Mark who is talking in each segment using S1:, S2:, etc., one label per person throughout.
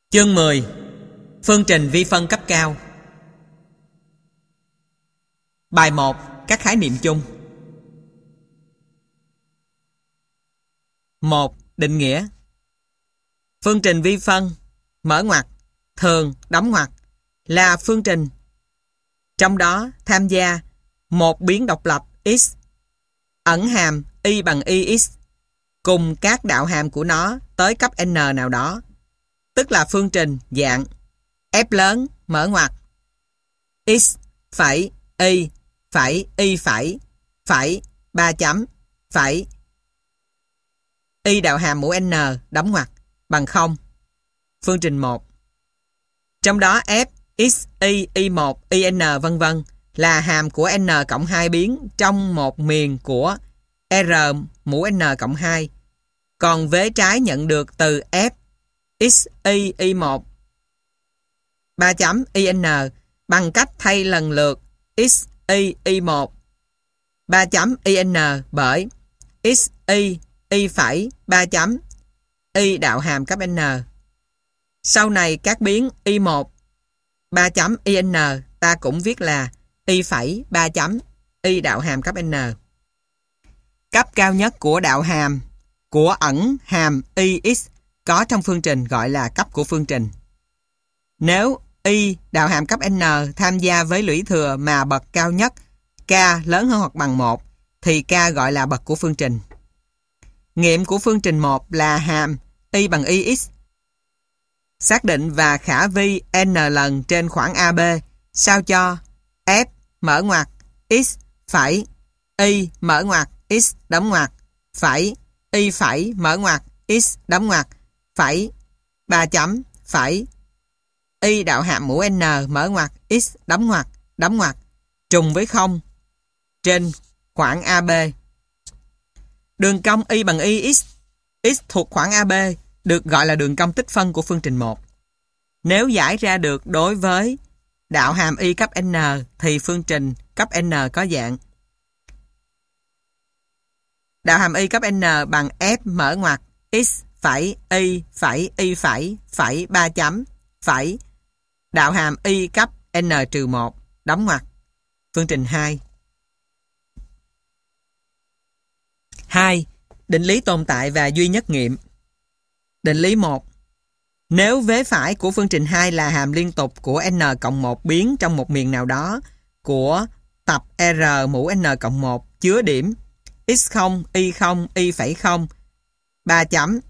S1: Chương 10. Phương trình vi phân cấp cao. Bài 1. Các khái niệm chung. 1. Định nghĩa. Phương trình vi phân mở ngoặc thường đóng ngoặc là phương trình trong đó tham gia một biến độc lập x ẩn hàm y bằng ix cùng các đạo hàm của nó tới cấp n nào đó, tức là phương trình dạng F lớn mở ngoặc x phẩy y phẩy 3 chấm phẩy y đạo hàm mũ n đóng ngoặc bằng 0. Phương trình 1. Trong đó f, x, y, y1, yn vân vân là hàm của n cộng 2 biến trong một miền của r mũ n cộng 2. Còn vế trái nhận được từ f, x, y, y1 3 chấm in bằng cách thay lần lượt x, y, y1 3 chấm in bởi x, y phẩy 3 chấm y đạo hàm cấp n. Sau này các biến y1 3 chấm in ta cũng viết là y phẩy 3 chấm y đạo hàm cấp n. Cấp cao nhất của đạo hàm của ẩn hàm ix có trong phương trình gọi là cấp của phương trình. Nếu y đạo hàm cấp n tham gia với lũy thừa mà bậc cao nhất k lớn hơn hoặc bằng 1 thì k gọi là bậc của phương trình. Nghiệm của phương trình 1 là hàm y bằng ix xác định và khả vi n lần trên khoảng AB sao cho f mở ngoặc x phẩy y mở ngoặc x đóng ngoặc phẩy y phẩy mở ngoặc x đóng ngoặc phẩy 3 chấm phẩy y đạo hàm mũ n mở ngoặc x đóng ngoặc trùng với 0 trên khoảng AB. Đường cong y bằng ix x thuộc khoảng AB được gọi là đường cong tích phân của phương trình 1. Nếu giải ra được đối với đạo hàm y cấp n thì phương trình cấp n có dạng đạo hàm y cấp n bằng f mở ngoặc x phẩy y phẩy 3 chấm phẩy đạo hàm y cấp n-1 đóng ngoặc. Phương trình 2. 2. Định lý tồn tại và duy nhất nghiệm. Định lý 1. Nếu vế phải của phương trình 2 là hàm liên tục của n cộng 1 biến trong một miền nào đó của tập R mũ n cộng 1 chứa điểm x0, y0, y,0 3 chấm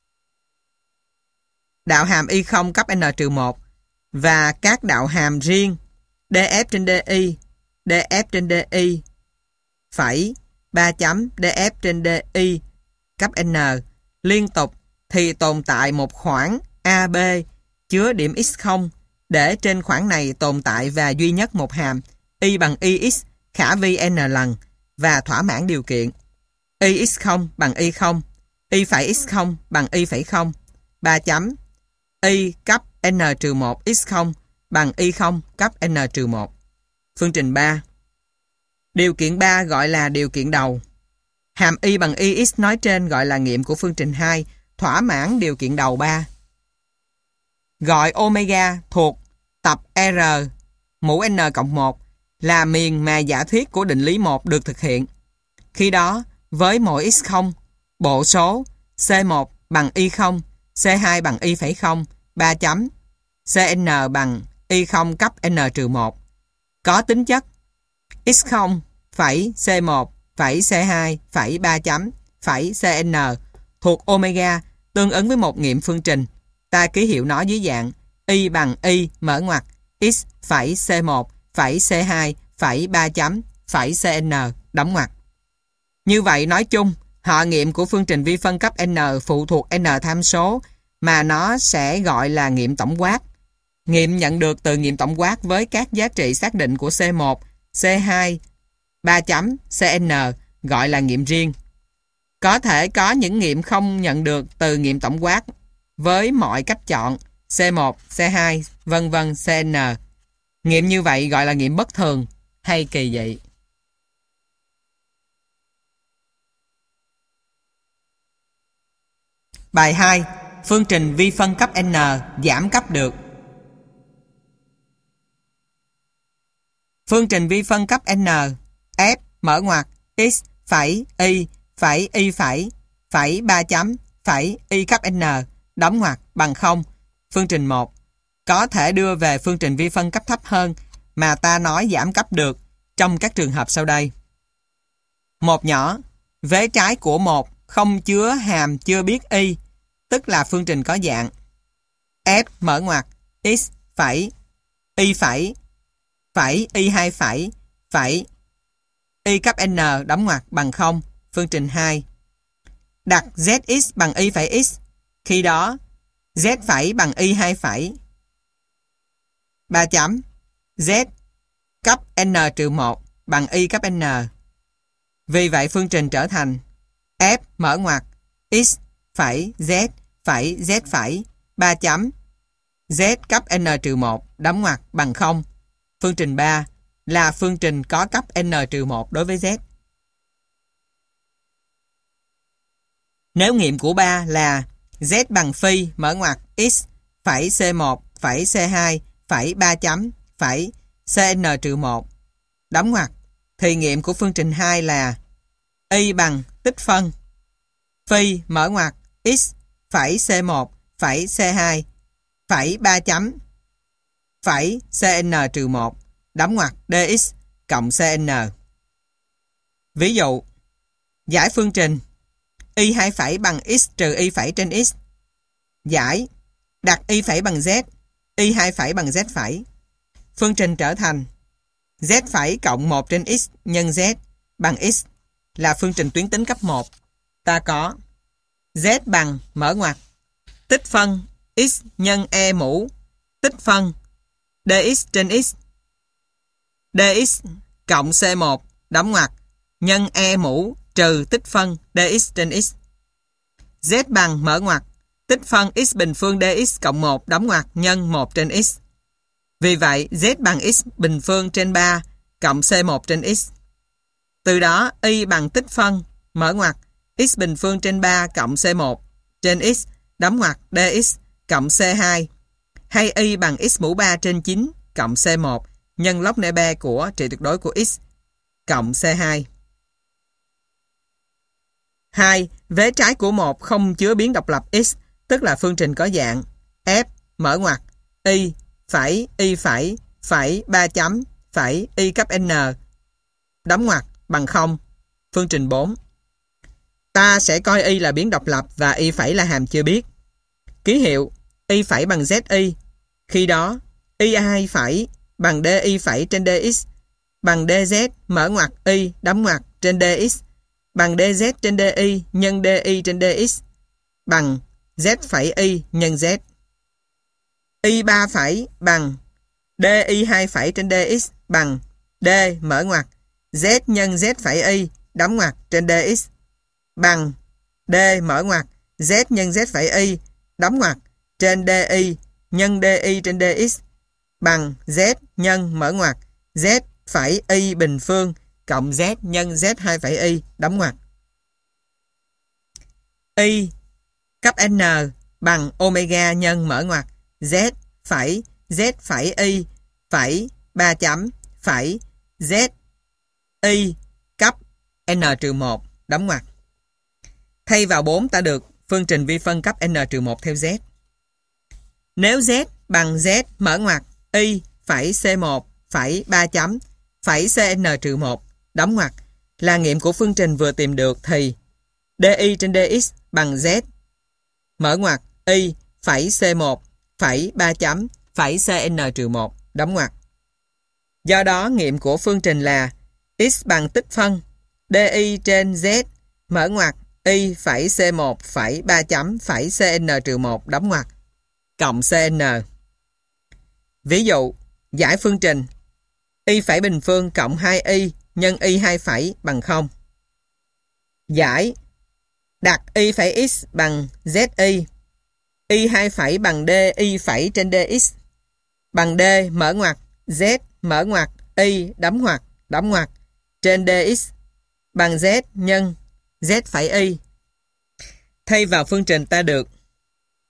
S1: đạo hàm y0 cấp n-1 và các đạo hàm riêng df trên di, df trên di phẩy 3 chấm df trên di cấp n liên tục thì tồn tại một khoảng AB chứa điểm x0 để trên khoảng này tồn tại và duy nhất một hàm y bằng ix khả vi n lần và thỏa mãn điều kiện ix0 bằng y0, y phẩy x0 bằng y,0 3 chấm y cấp n-1 x0 bằng y0 cấp n-1. Phương trình 3. Điều kiện 3 gọi là điều kiện đầu. Hàm y bằng ix nói trên gọi là nghiệm của phương trình 2 thỏa mãn điều kiện đầu 3. Gọi omega thuộc tập R mũ n cộng 1 là miền mà giả thuyết của định lý 1 được thực hiện. Khi đó, với mỗi x0, bộ số C1 bằng y0, C2 bằng y,0, 3 chấm, Cn bằng y0 cấp n-1 có tính chất x0 phẩy C1 phẩy C2 phẩy 3 chấm phẩy Cn thuộc omega tương ứng với một nghiệm phương trình. Ta ký hiệu nó dưới dạng y bằng y mở ngoặc x phẩy C1 phẩy C2 phẩy 3 chấm phẩy Cn đóng ngoặc. Như vậy nói chung, họ nghiệm của phương trình vi phân cấp n phụ thuộc n tham số mà nó sẽ gọi là nghiệm tổng quát. Nghiệm nhận được từ nghiệm tổng quát với các giá trị xác định của C1, C2, 3 chấm Cn gọi là nghiệm riêng. Có thể có những nghiệm không nhận được từ nghiệm tổng quát với mọi cách chọn C1, C2, vân vân Cn. Nghiệm như vậy gọi là nghiệm bất thường hay kỳ dị. Bài 2. phương trình vi phân cấp n giảm cấp được. Phương trình vi phân cấp n f mở ngoặc x phẩy y phẩy 3 chấm phẩy y cấp n đóng ngoặc bằng 0. Phương trình 1 có thể đưa về phương trình vi phân cấp thấp hơn mà ta nói giảm cấp được trong các trường hợp sau đây. Một nhỏ, vế trái của 1 không chứa hàm chưa biết y, tức là phương trình có dạng f mở ngoặc x phẩy y 2 phẩy y cấp n đóng ngoặc bằng 0. Phương trình 2 đặt zx bằng y phẩy x, khi đó z phẩy bằng y 2 phẩy 3 chấm z cấp n-1 bằng y cấp n. Vì vậy phương trình trở thành f mở ngoặc x phẩy z phẩy 3 chấm z cấp n-1 đóng ngoặc bằng 0. Phương trình 3 là phương trình có cấp n-1 đối với z. Nếu nghiệm của 3 là z bằng phi mở ngoặc x phẩy c1 phẩy c2 phẩy 3 chấm phẩy cn-1 đóng ngoặc, thì nghiệm của phương trình 2 là y bằng tích phân phi mở ngoặc x phẩy c1 phẩy c2 phẩy 3 chấm phẩy cn-1 đóng ngoặc dx cộng cn. Ví dụ, giải phương trình y 2 phẩy bằng x trừ y phẩy trên x. Giải đặt y phẩy bằng z, y 2 phẩy bằng z phẩy. Phương trình trở thành z phẩy cộng 1 trên x nhân z bằng x là phương trình tuyến tính cấp 1. Ta có z bằng mở ngoặc tích phân x nhân e mũ tích phân dx trên x dx cộng c1 đóng ngoặc nhân e mũ trừ tích phân dx trên x. Z bằng mở ngoặc tích phân x bình phương dx cộng 1 đóng ngoặc nhân 1 trên x. Vì vậy z bằng x bình phương trên 3 cộng c1 trên x. Từ đó y bằng tích phân mở ngoặc x bình phương trên 3 cộng c1 trên x đóng ngoặc dx cộng c2, hay y bằng x mũ 3 trên 9 cộng c1 nhân log nê be của trị tuyệt đối của x cộng c2. 2. Vế trái của 1 không chứa biến độc lập x, tức là phương trình có dạng f mở ngoặc y phẩy 3 chấm phẩy y cấp n đóng ngoặc bằng 0. Phương trình 4 ta sẽ coi y là biến độc lập và y phẩy là hàm chưa biết. Ký hiệu y phẩy bằng zi, khi đó y 2 phẩy bằng di phẩy trên dx bằng dz mở ngoặc y đóng ngoặc trên dx bằng dz trên di nhân di trên dx bằng z phẩy y nhân z. Y 3 phẩy bằng di 2 phẩy trên dx bằng d mở ngoặc z nhân z phẩy y đóng ngoặc trên dx bằng d mở ngoặc z nhân z phẩy y đóng ngoặc trên di nhân di trên dx bằng z nhân mở ngoặc z phẩy y bình phương cộng z nhân z 2 phẩy y đóng ngoặc. Y cấp n bằng omega nhân mở ngoặc z phẩy y phẩy 3 chấm phẩy z y cấp n-1 đóng ngoặc. Thay vào 4 ta được phương trình vi phân cấp n-1 theo z. Nếu z bằng z mở ngoặc y phẩy c1 phẩy 3 chấm phẩy cn-1 đóng ngoặc là nghiệm của phương trình vừa tìm được, thì di trên dx bằng z mở ngoặc y phẩy c1 phẩy 3 chấm phẩy cn-1 đóng ngoặc. Do đó nghiệm của phương trình là x bằng tích phân di trên z mở ngoặc y phẩy c1 phẩy 3 chấm phẩy cn-1 đóng ngoặc cộng cn. Ví dụ, giải phương trình y phẩy bình phương cộng 2y nhân y 2 phẩy bằng 0. Giải đặt y phẩy x bằng zi, y 2 phẩy bằng di phẩy trên dx bằng d mở ngoặc z mở ngoặc y đóng ngoặc trên dx bằng z nhân z phẩy y. Thay vào phương trình ta được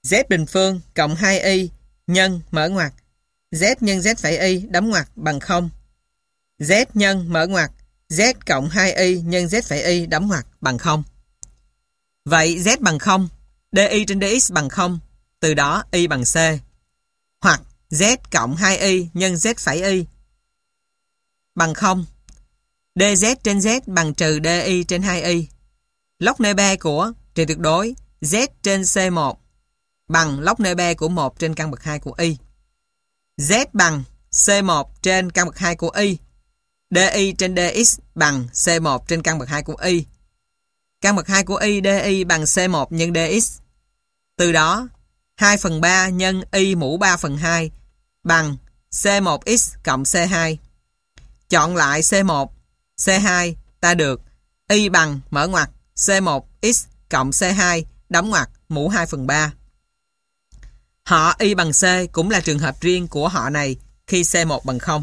S1: Z bình phương cộng 2y nhân mở ngoặc Z nhân Z phẩy y đóng ngoặc bằng 0. Z nhân mở ngoặc Z cộng 2y nhân Z phẩy y đóng ngoặc bằng 0. Vậy Z bằng 0, DY trên DX bằng 0, từ đó Y bằng C. Hoặc Z cộng 2y nhân Z phẩy y bằng 0. DZ trên Z bằng trừ DY trên 2y. Log nơi B của trừ tuyệt đối Z trên C1 bằng log nơi B của 1 trên căn bậc 2 của Y. Z bằng C1 trên căn bậc 2 của Y. DY trên DX bằng C1 trên căn bậc 2 của Y. Căn bậc 2 của Y DY bằng C1 nhân DX. Từ đó 2/3 nhân Y mũ 3/2 bằng C1x cộng C2. Chọn lại C1, C2 ta được Y bằng mở ngoặc C1x cộng C2 đóng ngoặc mũ 2/3. Họ Y bằng C cũng là trường hợp riêng của họ này khi C1 bằng 0.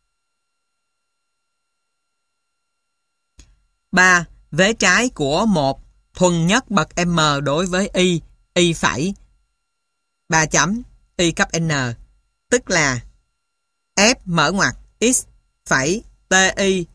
S1: 3. Vế trái của một thuần nhất bậc M đối với Y phẩy 3 chấm Y cấp N, tức là F mở ngoặc X phẩy TY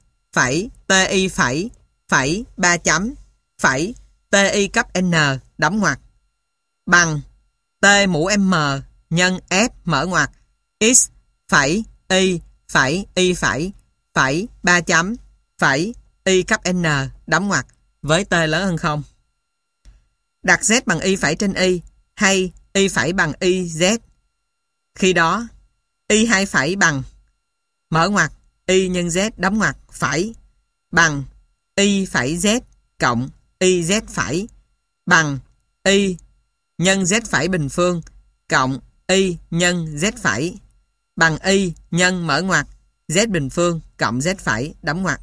S1: phẩy 3 chấm phẩy TY cấp N đóng ngoặc bằng T mũ M nhân F mở ngoặc X phẩy Y phẩy 3 chấm phẩy Y cấp N đóng ngoặc với T lớn hơn 0. Đặt Z bằng Y phẩy trên Y hay Y phẩy bằng YZ. Khi đó Y2 phẩy bằng mở ngoặc Y nhân Z đóng ngoặc phẩy bằng Y phẩy Z cộng YZ phẩy bằng Y nhân Z phẩy bình phương cộng Y nhân Z phẩy bằng Y nhân mở ngoặc Z bình phương cộng Z phẩy đóng ngoặc.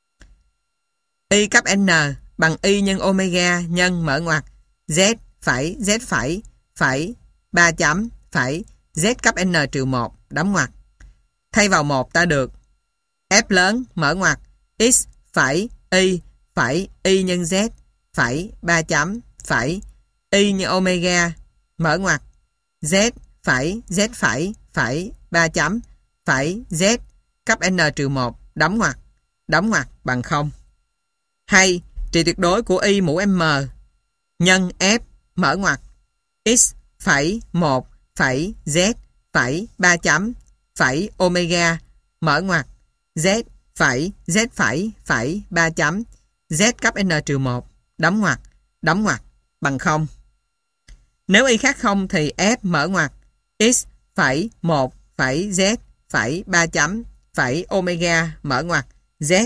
S1: Y cấp N bằng Y nhân omega nhân mở ngoặc Z phẩy 3 chấm phẩy Z cấp N trừ 1 đóng ngoặc. Thay vào 1 ta được F lớn mở ngoặc X phẩy Y nhân Z phẩy 3 chấm phẩy Y nhân omega mở ngoặc Z phẩy 3 chấm phẩy Z cấp N trừ 1 đóng ngoặc bằng 0. Hay trị tuyệt đối của Y mũ M nhân F mở ngoặc X phẩy 1 phẩy Z phẩy 3 chấm phẩy omega mở ngoặc Z phẩy 3 chấm Z cấp N trừ 1 đóng ngoặc bằng 0. Nếu Y khác 0 thì F mở ngoặc X phẩy 1 phẩy Z phẩy 3 chấm phẩy omega mở ngoặc Z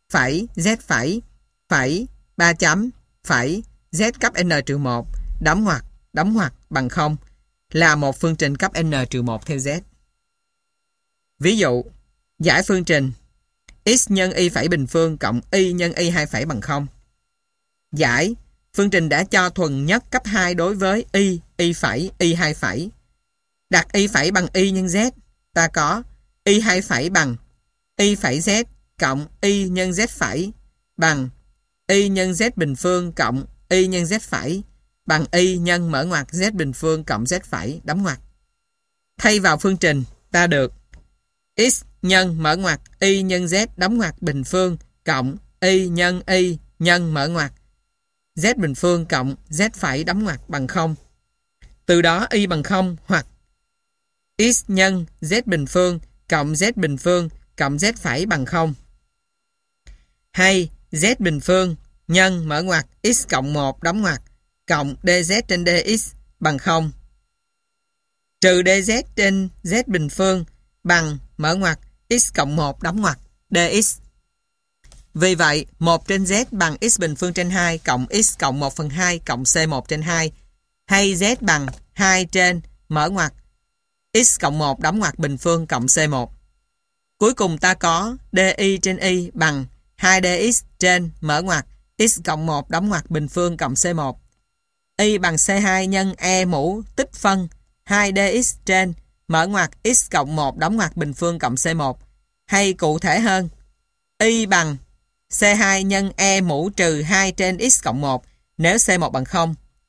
S1: phẩy 3 chấm phẩy Z cấp N trừ 1 đóng ngoặc bằng 0 là một phương trình cấp N trừ 1 theo Z. Ví dụ, giải phương trình X nhân Y phẩy bình phương cộng Y nhân Y2 phẩy bằng 0. Giải, phương trình đã cho thuần nhất cấp 2 đối với Y phẩy, Y2 phẩy. Đặt Y phẩy bằng Y nhân Z, ta có Y2 phẩy bằng Y phẩy Z cộng Y nhân Z phẩy bằng Y nhân Z bình phương cộng Y nhân Z phẩy bằng Y nhân mở ngoặc Z bình phương cộng Z phẩy đóng ngoặc. Thay vào phương trình, ta được X nhân mở ngoặc Y nhân Z đóng ngoặc bình phương cộng Y nhân mở ngoặc Z bình phương cộng Z phẩy đóng ngoặc bằng 0. Từ đó Y bằng 0 hoặc X nhân Z bình phương cộng Z bình phương cộng Z phẩy bằng 0. Hay Z bình phương nhân mở ngoặc X cộng 1 đóng ngoặc cộng DZ trên DX bằng 0. Trừ DZ trên Z bình phương bằng mở ngoặc X cộng 1 đóng ngoặc DX. Vì vậy, 1 trên Z bằng X bình phương trên 2 cộng X cộng 1/2 cộng C1 trên 2 hay Z bằng 2 trên mở ngoặc X cộng 1 đóng ngoặc bình phương cộng C1. Cuối cùng ta có DY trên Y bằng 2DX trên mở ngoặc X cộng 1 đóng ngoặc bình phương cộng C1. Y bằng C2 nhân E mũ tích phân 2DX trên mở ngoặc X cộng 1 đóng ngoặc bình phương cộng C1. Hay cụ thể hơn, Y bằng C2 nhân E mũ trừ 2 trên X cộng 1 nếu C1 bằng 0.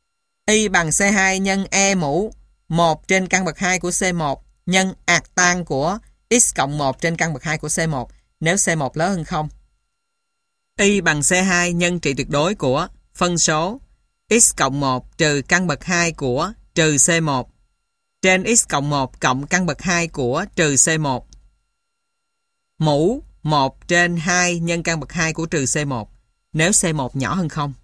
S1: Y bằng C2 nhân E mũ 1 trên căn bậc 2 của C1 nhân ạc tan của x cộng 1 trên căn bậc 2 của C1 nếu C1 lớn hơn 0. Y bằng C2 nhân trị tuyệt đối của phân số x cộng 1 trừ căn bậc 2 của trừ C1 trên x cộng 1 cộng căn bậc 2 của trừ C1 mũ 1 trên 2 nhân căn bậc 2 của trừ C1 nếu C1 nhỏ hơn 0.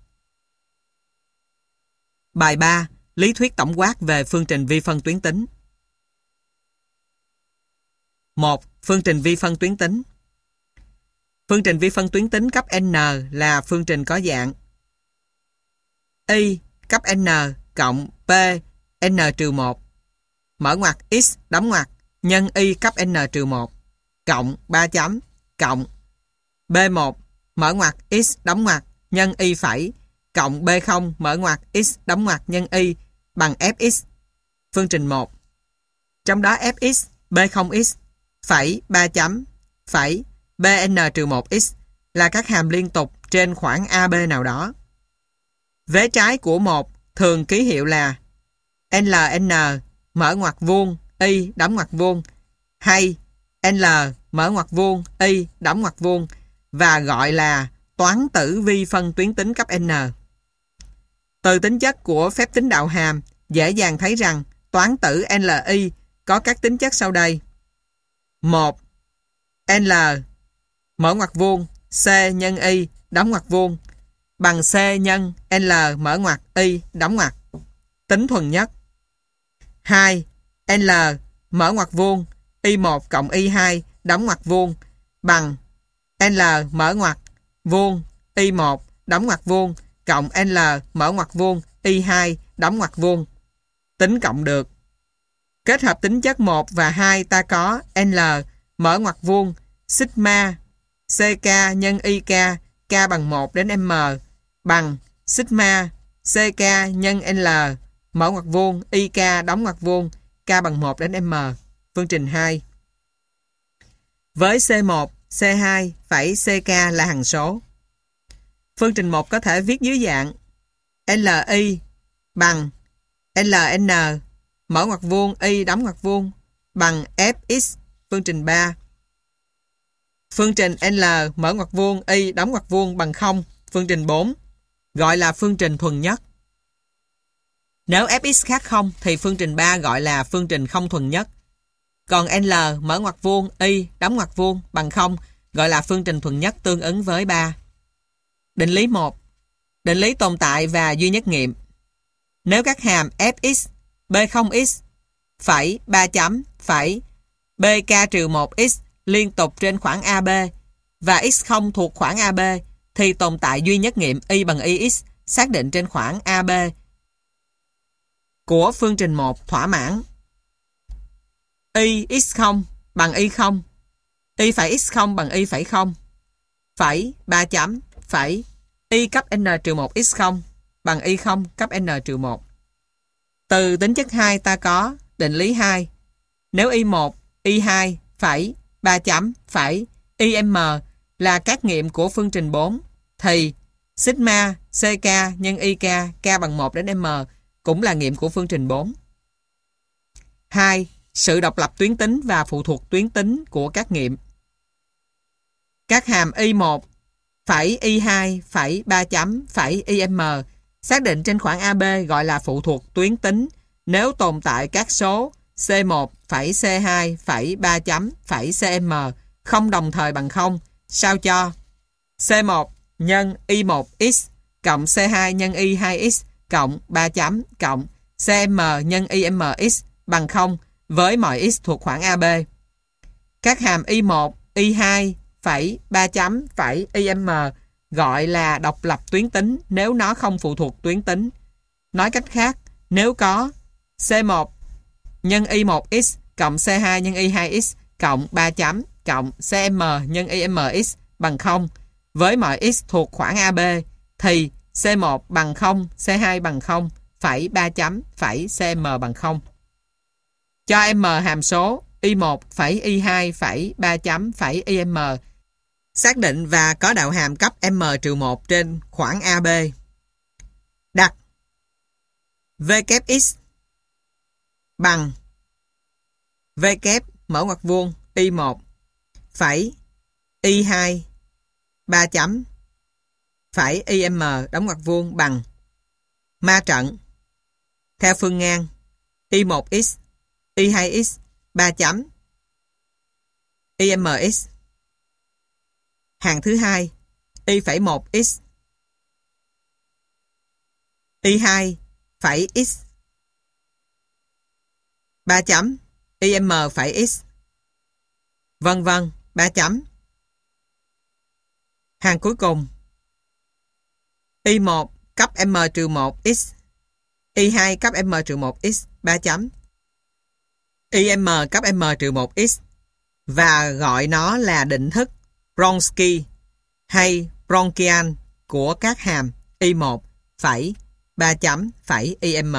S1: Bài 3. Lý thuyết tổng quát về phương trình vi phân tuyến tính. 1. Phương trình vi phân tuyến tính. Phương trình vi phân tuyến tính cấp n là phương trình có dạng y cấp n cộng p n-1 mở ngoặc x đóng ngoặc nhân y cấp n-1 cộng 3 chấm cộng b1 mở ngoặc x đóng ngoặc nhân y phẩy cộng b0 mở ngoặc x đóng ngoặc nhân y bằng fx. Phương trình 1. Trong đó fx, b0x, phẩy 3 chấm, phẩy bn-1x là các hàm liên tục trên khoảng AB nào đó. Vế trái của 1 thường ký hiệu là ln mở ngoặc vuông y đóng ngoặc vuông hay l mở ngoặc vuông y đóng ngoặc vuông và gọi là toán tử vi phân tuyến tính cấp n. Từ tính chất của phép tính đạo hàm, dễ dàng thấy rằng toán tử LI có các tính chất sau đây. 1. L mở ngoặc vuông C nhân Y đóng ngoặc vuông bằng C nhân L mở ngoặc Y đóng ngoặc. Tính thuần nhất. 2. L mở ngoặc vuông Y1 cộng Y2 đóng ngoặc vuông bằng L mở ngoặc vuông Y1 đóng ngoặc vuông cộng L mở ngoặc vuông Y2 đóng ngoặc vuông. Tính cộng được. Kết hợp tính chất 1 và 2 ta có L mở ngoặc vuông sigma CK nhân IK K bằng 1 đến M bằng sigma CK nhân L mở ngoặc vuông IK đóng ngoặc vuông K bằng 1 đến M. Phương trình 2. Với C1, C2 phẩy CK là hằng số. Phương trình 1 có thể viết dưới dạng LI bằng LN mở ngoặc vuông Y đóng ngoặc vuông bằng Fx. Phương trình 3. Phương trình L mở ngoặc vuông Y đóng ngoặc vuông bằng 0. Phương trình 4 gọi là phương trình thuần nhất. Nếu Fx khác 0 thì phương trình 3 gọi là phương trình không thuần nhất. Còn L mở ngoặc vuông Y đóng ngoặc vuông bằng 0 gọi là phương trình thuần nhất tương ứng với 3. Định lý 1. Định lý tồn tại và duy nhất nghiệm. Nếu các hàm Fx, B0x, phẩy 3 chấm, phẩy BK-1x liên tục trên khoảng AB và x0 thuộc khoảng AB thì tồn tại duy nhất nghiệm y bằng ix xác định trên khoảng AB của phương trình 1 thỏa mãn. Y x0 bằng y0, y phẩy x0 bằng y phẩy 0, phẩy 3 chấm, phẩy y cấp n-1 x0 bằng y0 cấp n-1. Từ tính chất 2 ta có định lý 2. Nếu y1, y2, phẩy 3 chấm, phẩy im là các nghiệm của phương trình 4 thì sigma CK nhân IK K bằng 1 đến M cũng là nghiệm của phương trình 4. 2. Sự độc lập tuyến tính và phụ thuộc tuyến tính của các nghiệm. Các hàm y1 phẩy y2 phẩy 3 chấm phẩy im xác định trên khoảng AB gọi là phụ thuộc tuyến tính nếu tồn tại các số C1 phẩy C2 phẩy 3 chấm phẩy cm không đồng thời bằng 0 sao cho C1 nhân Y1x cộng C2 nhân Y2x cộng 3 chấm cộng cm nhân IMX bằng 0 với mọi x thuộc khoảng AB. Các hàm Y1, Y2 phẩy 3 chấm phẩy im gọi là độc lập tuyến tính nếu nó không phụ thuộc tuyến tính. Nói cách khác, nếu có C1 nhân Y1x cộng C2 nhân Y2x cộng 3 chấm cộng cm nhân IMX bằng 0 với mọi x thuộc khoảng AB thì C1 bằng 0, C2 bằng 0, phẩy 3 chấm, phẩy cm bằng 0. Cho M hàm số Y1 phẩy Y2 phẩy 3 chấm phẩy im xác định và có đạo hàm cấp M-1 trên khoảng AB. Đặt Vx bằng V kép mở ngoặc vuông Y1 phẩy Y2 3 chấm phẩy IM đóng ngoặc vuông bằng ma trận theo phương ngang Y1x Y2x 3 chấm IMX hàng thứ hai Y phẩy 1x Y2 phẩy x 3 chấm IM phẩy x vân vân 3 chấm. Hàng cuối cùng Y1 cấp M-1x Y2 cấp M-1x 3 chấm IM cấp M-1x và gọi nó là định thức Wronski hay Wronkian của các hàm Y1 phẩy 3 chấm phẩy IM.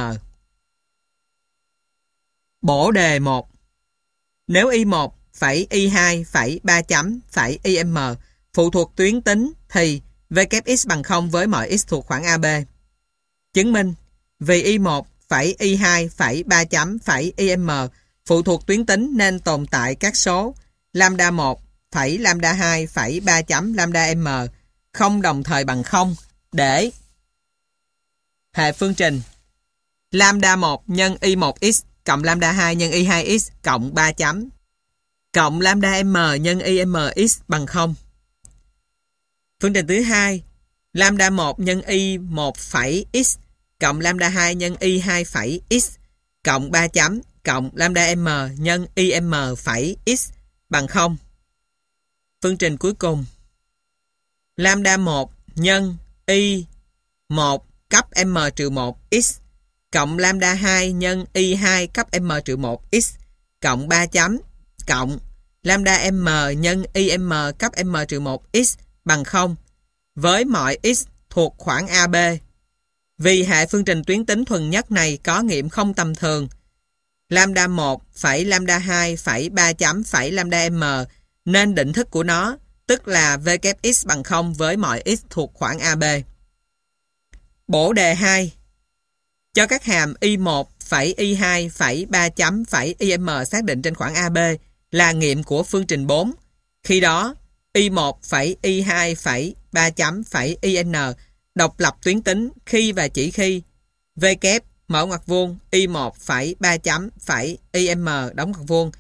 S1: Bổ đề 1. Nếu Y1 phẩy Y2 phẩy 3 chấm phẩy IM phụ thuộc tuyến tính thì Vx bằng 0 với mọi x thuộc khoảng AB. Chứng minh vì Y1 phẩy Y2 phẩy 3 chấm phẩy IM phụ thuộc tuyến tính nên tồn tại các số lambda 1 phẩy lambda 2 phẩy 3 chấm lambda m không đồng thời bằng 0 để hệ phương trình lambda 1 nhân Y1x cộng lambda 2 nhân Y2x cộng 3 chấm cộng lambda m nhân IMX bằng 0. Phương trình thứ hai, lambda 1 nhân Y1 phẩy x cộng lambda 2 nhân Y2 phẩy x cộng 3 chấm cộng lambda m nhân IM phẩy x bằng 0. Phương trình cuối cùng, lambda 1 nhân Y1 cấp M-1x cộng lambda 2 nhân Y2 cấp M-1x cộng 3 chấm cộng lambda m nhân IM cấp M-1x bằng 0 với mọi x thuộc khoảng AB. Vì hệ phương trình tuyến tính thuần nhất này có nghiệm không tầm thường, lambda 1 phẩy lambda 2 phẩy 3 chấm phẩy lambda m nên định thức của nó tức là Vx bằng 0 với mọi x thuộc khoảng AB. Bổ đề 2. Cho các hàm Y1 phẩy Y2 phẩy 3 chấm phẩy IM xác định trên khoảng AB là nghiệm của phương trình 4. Khi đó, Y1 phẩy Y2 phẩy 3 chấm phẩy IN độc lập tuyến tính khi và chỉ khi V kép mở ngoặc vuông Y1 phẩy 3 chấm phẩy IM đóng ngoặc vuông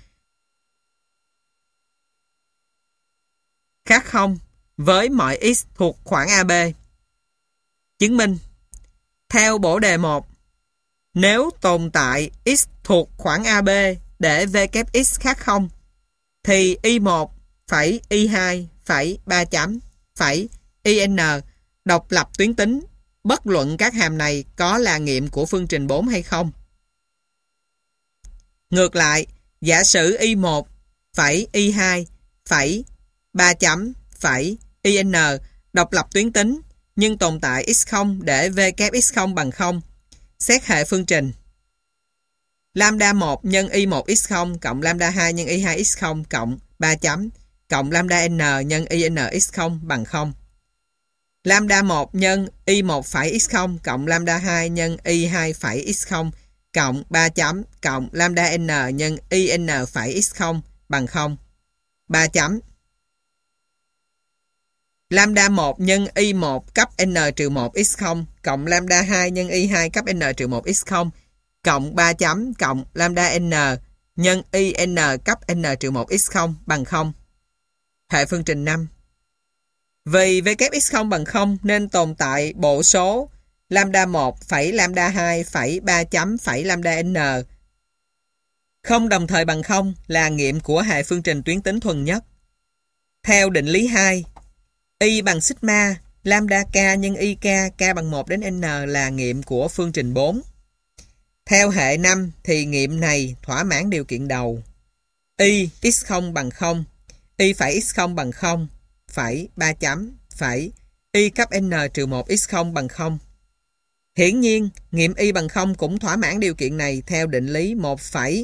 S1: khác 0 với mọi x thuộc khoảng AB. Chứng minh theo bổ đề 1, nếu tồn tại x thuộc khoảng AB để Vx khác 0 thì Y1 phẩy Y2 phẩy 3 chấm phẩy IN độc lập tuyến tính bất luận các hàm này có là nghiệm của phương trình 4 hay không. Ngược lại, giả sử Y1 phẩy Y2 phẩy 3 chấm phẩy IN độc lập tuyến tính nhưng tồn tại x0 để Vx0 bằng 0. Xét hệ phương trình lambda 1 nhân Y1x0 cộng lambda 2 nhân Y2x0 cộng 3 chấm cộng lambda n nhân INX0 bằng 0. Lambda 1 nhân Y1 phẩy x0 cộng lambda 2 nhân Y2 phẩy x0 cộng 3 chấm cộng lambda n nhân IN phẩy x0 bằng 0. 3 chấm. Lambda 1 nhân Y1 cấp n-1 x0 cộng lambda 2 nhân Y2 cấp n-1 x0 cộng 3 chấm cộng lambda n nhân IN cấp n-1 x0 bằng 0. Hệ phương trình 5. Vì Vx0 bằng 0 nên tồn tại bộ số lambda 1 phẩy lambda 2 phẩy 3 chấm phẩy lambda n không đồng thời bằng 0 là nghiệm của hệ phương trình tuyến tính thuần nhất. Theo định lý 2, Y bằng sigma lambda k nhân IK k bằng 1 đến n là nghiệm của phương trình 4. Theo hệ 5 thì nghiệm này thỏa mãn điều kiện đầu. Y x0 bằng 0, Y phẩy x0 bằng 0, phẩy 3 chấm, phẩy Y cấp n-1 x0 bằng 0. Hiển nhiên, nghiệm Y bằng 0 cũng thỏa mãn điều kiện này theo định lý 1 phẩy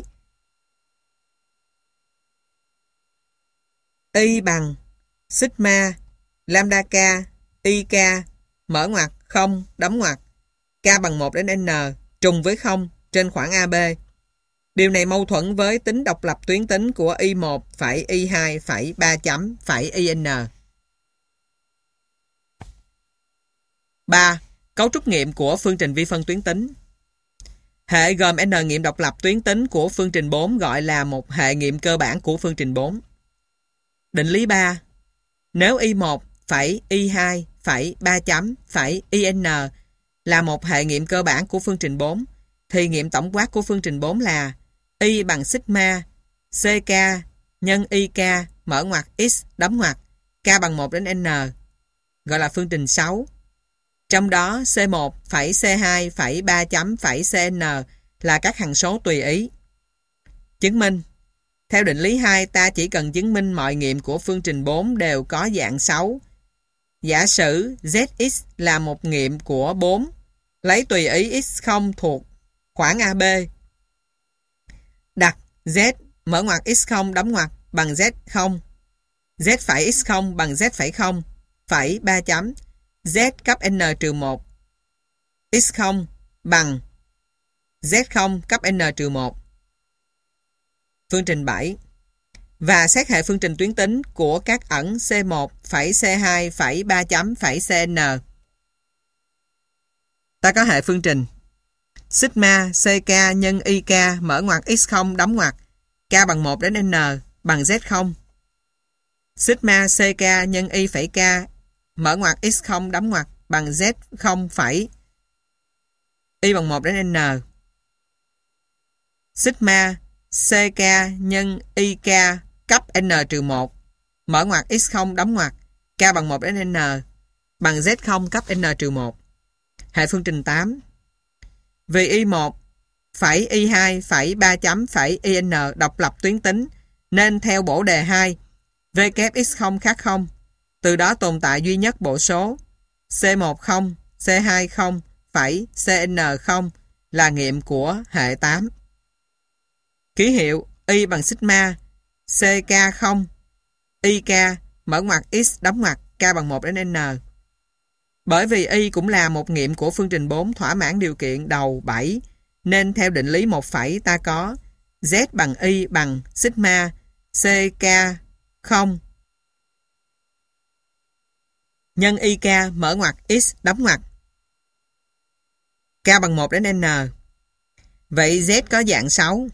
S1: Y bằng sigma lambda k IK mở ngoặc 0 đóng ngoặc k bằng 1 đến n trùng với 0 trên khoảng AB. Điều này mâu thuẫn với tính độc lập tuyến tính của Y1 phẩy Y2 phẩy 3 chấm phẩy IN. 3. Cấu trúc nghiệm của phương trình vi phân tuyến tính. Hệ gồm n nghiệm độc lập tuyến tính của phương trình 4 gọi là một hệ nghiệm cơ bản của phương trình 4. Định lý 3. Nếu Y1 phẩy Y2 phẩy 3 chấm phẩy IN là một hệ nghiệm cơ bản của phương trình 4, thì nghiệm tổng quát của phương trình 4 là Y bằng sigma CK nhân IK mở ngoặc X đóng ngoặc K bằng 1 đến N, gọi là phương trình 6. Trong đó C1 phẩy C2 phẩy 3 chấm phẩy CN là các hằng số tùy ý. Chứng minh. Theo định lý 2, ta chỉ cần chứng minh mọi nghiệm của phương trình 4 đều có dạng 6. Giả sử ZX là một nghiệm của 4, lấy tùy ý X0 thuộc khoảng AB. Đặt Z mở ngoặc X0 đóng ngoặc bằng Z0. Z phẩy X0 bằng Z phẩy 0 phẩy 3 chấm. Z cấp N-1. X0 bằng Z0 cấp N-1. Phương trình 7. Và xét hệ phương trình tuyến tính của các ẩn C1 phẩy C2 phẩy 3 chấm phẩy CN. Ta có hệ phương trình sigma CK nhân IK mở ngoặc X0 đóng ngoặc K bằng 1 đến N bằng Z0. Sigma CK nhân Y phẩy K mở ngoặc X0 đóng ngoặc bằng Z0 phẩy Y bằng 1 đến N. Sigma CK nhân IK cấp N-1 mở ngoặc X0 đóng ngoặc K bằng 1 đến N bằng Z0 cấp N-1. Hệ phương trình 8. Vì Y1 phẩy Y2 phẩy 3 chấm phẩy IN độc lập tuyến tính, nên theo bổ đề 2 V kép X0 khác 0. Từ đó tồn tại duy nhất bộ số C1 0, C2 0 phẩy CN 0 là nghiệm của hệ 8. Ký hiệu Y bằng sigma CK 0 IK mở ngoặc X đóng ngoặc K bằng 1 đến N. Bởi vì Y cũng là một nghiệm của phương trình 4 thỏa mãn điều kiện đầu 7, nên theo định lý 1 phẩy ta có Z bằng Y bằng sigma CK 0 nhân IK mở ngoặc X đóng ngoặc K bằng 1 đến N. Vậy Z có dạng 6.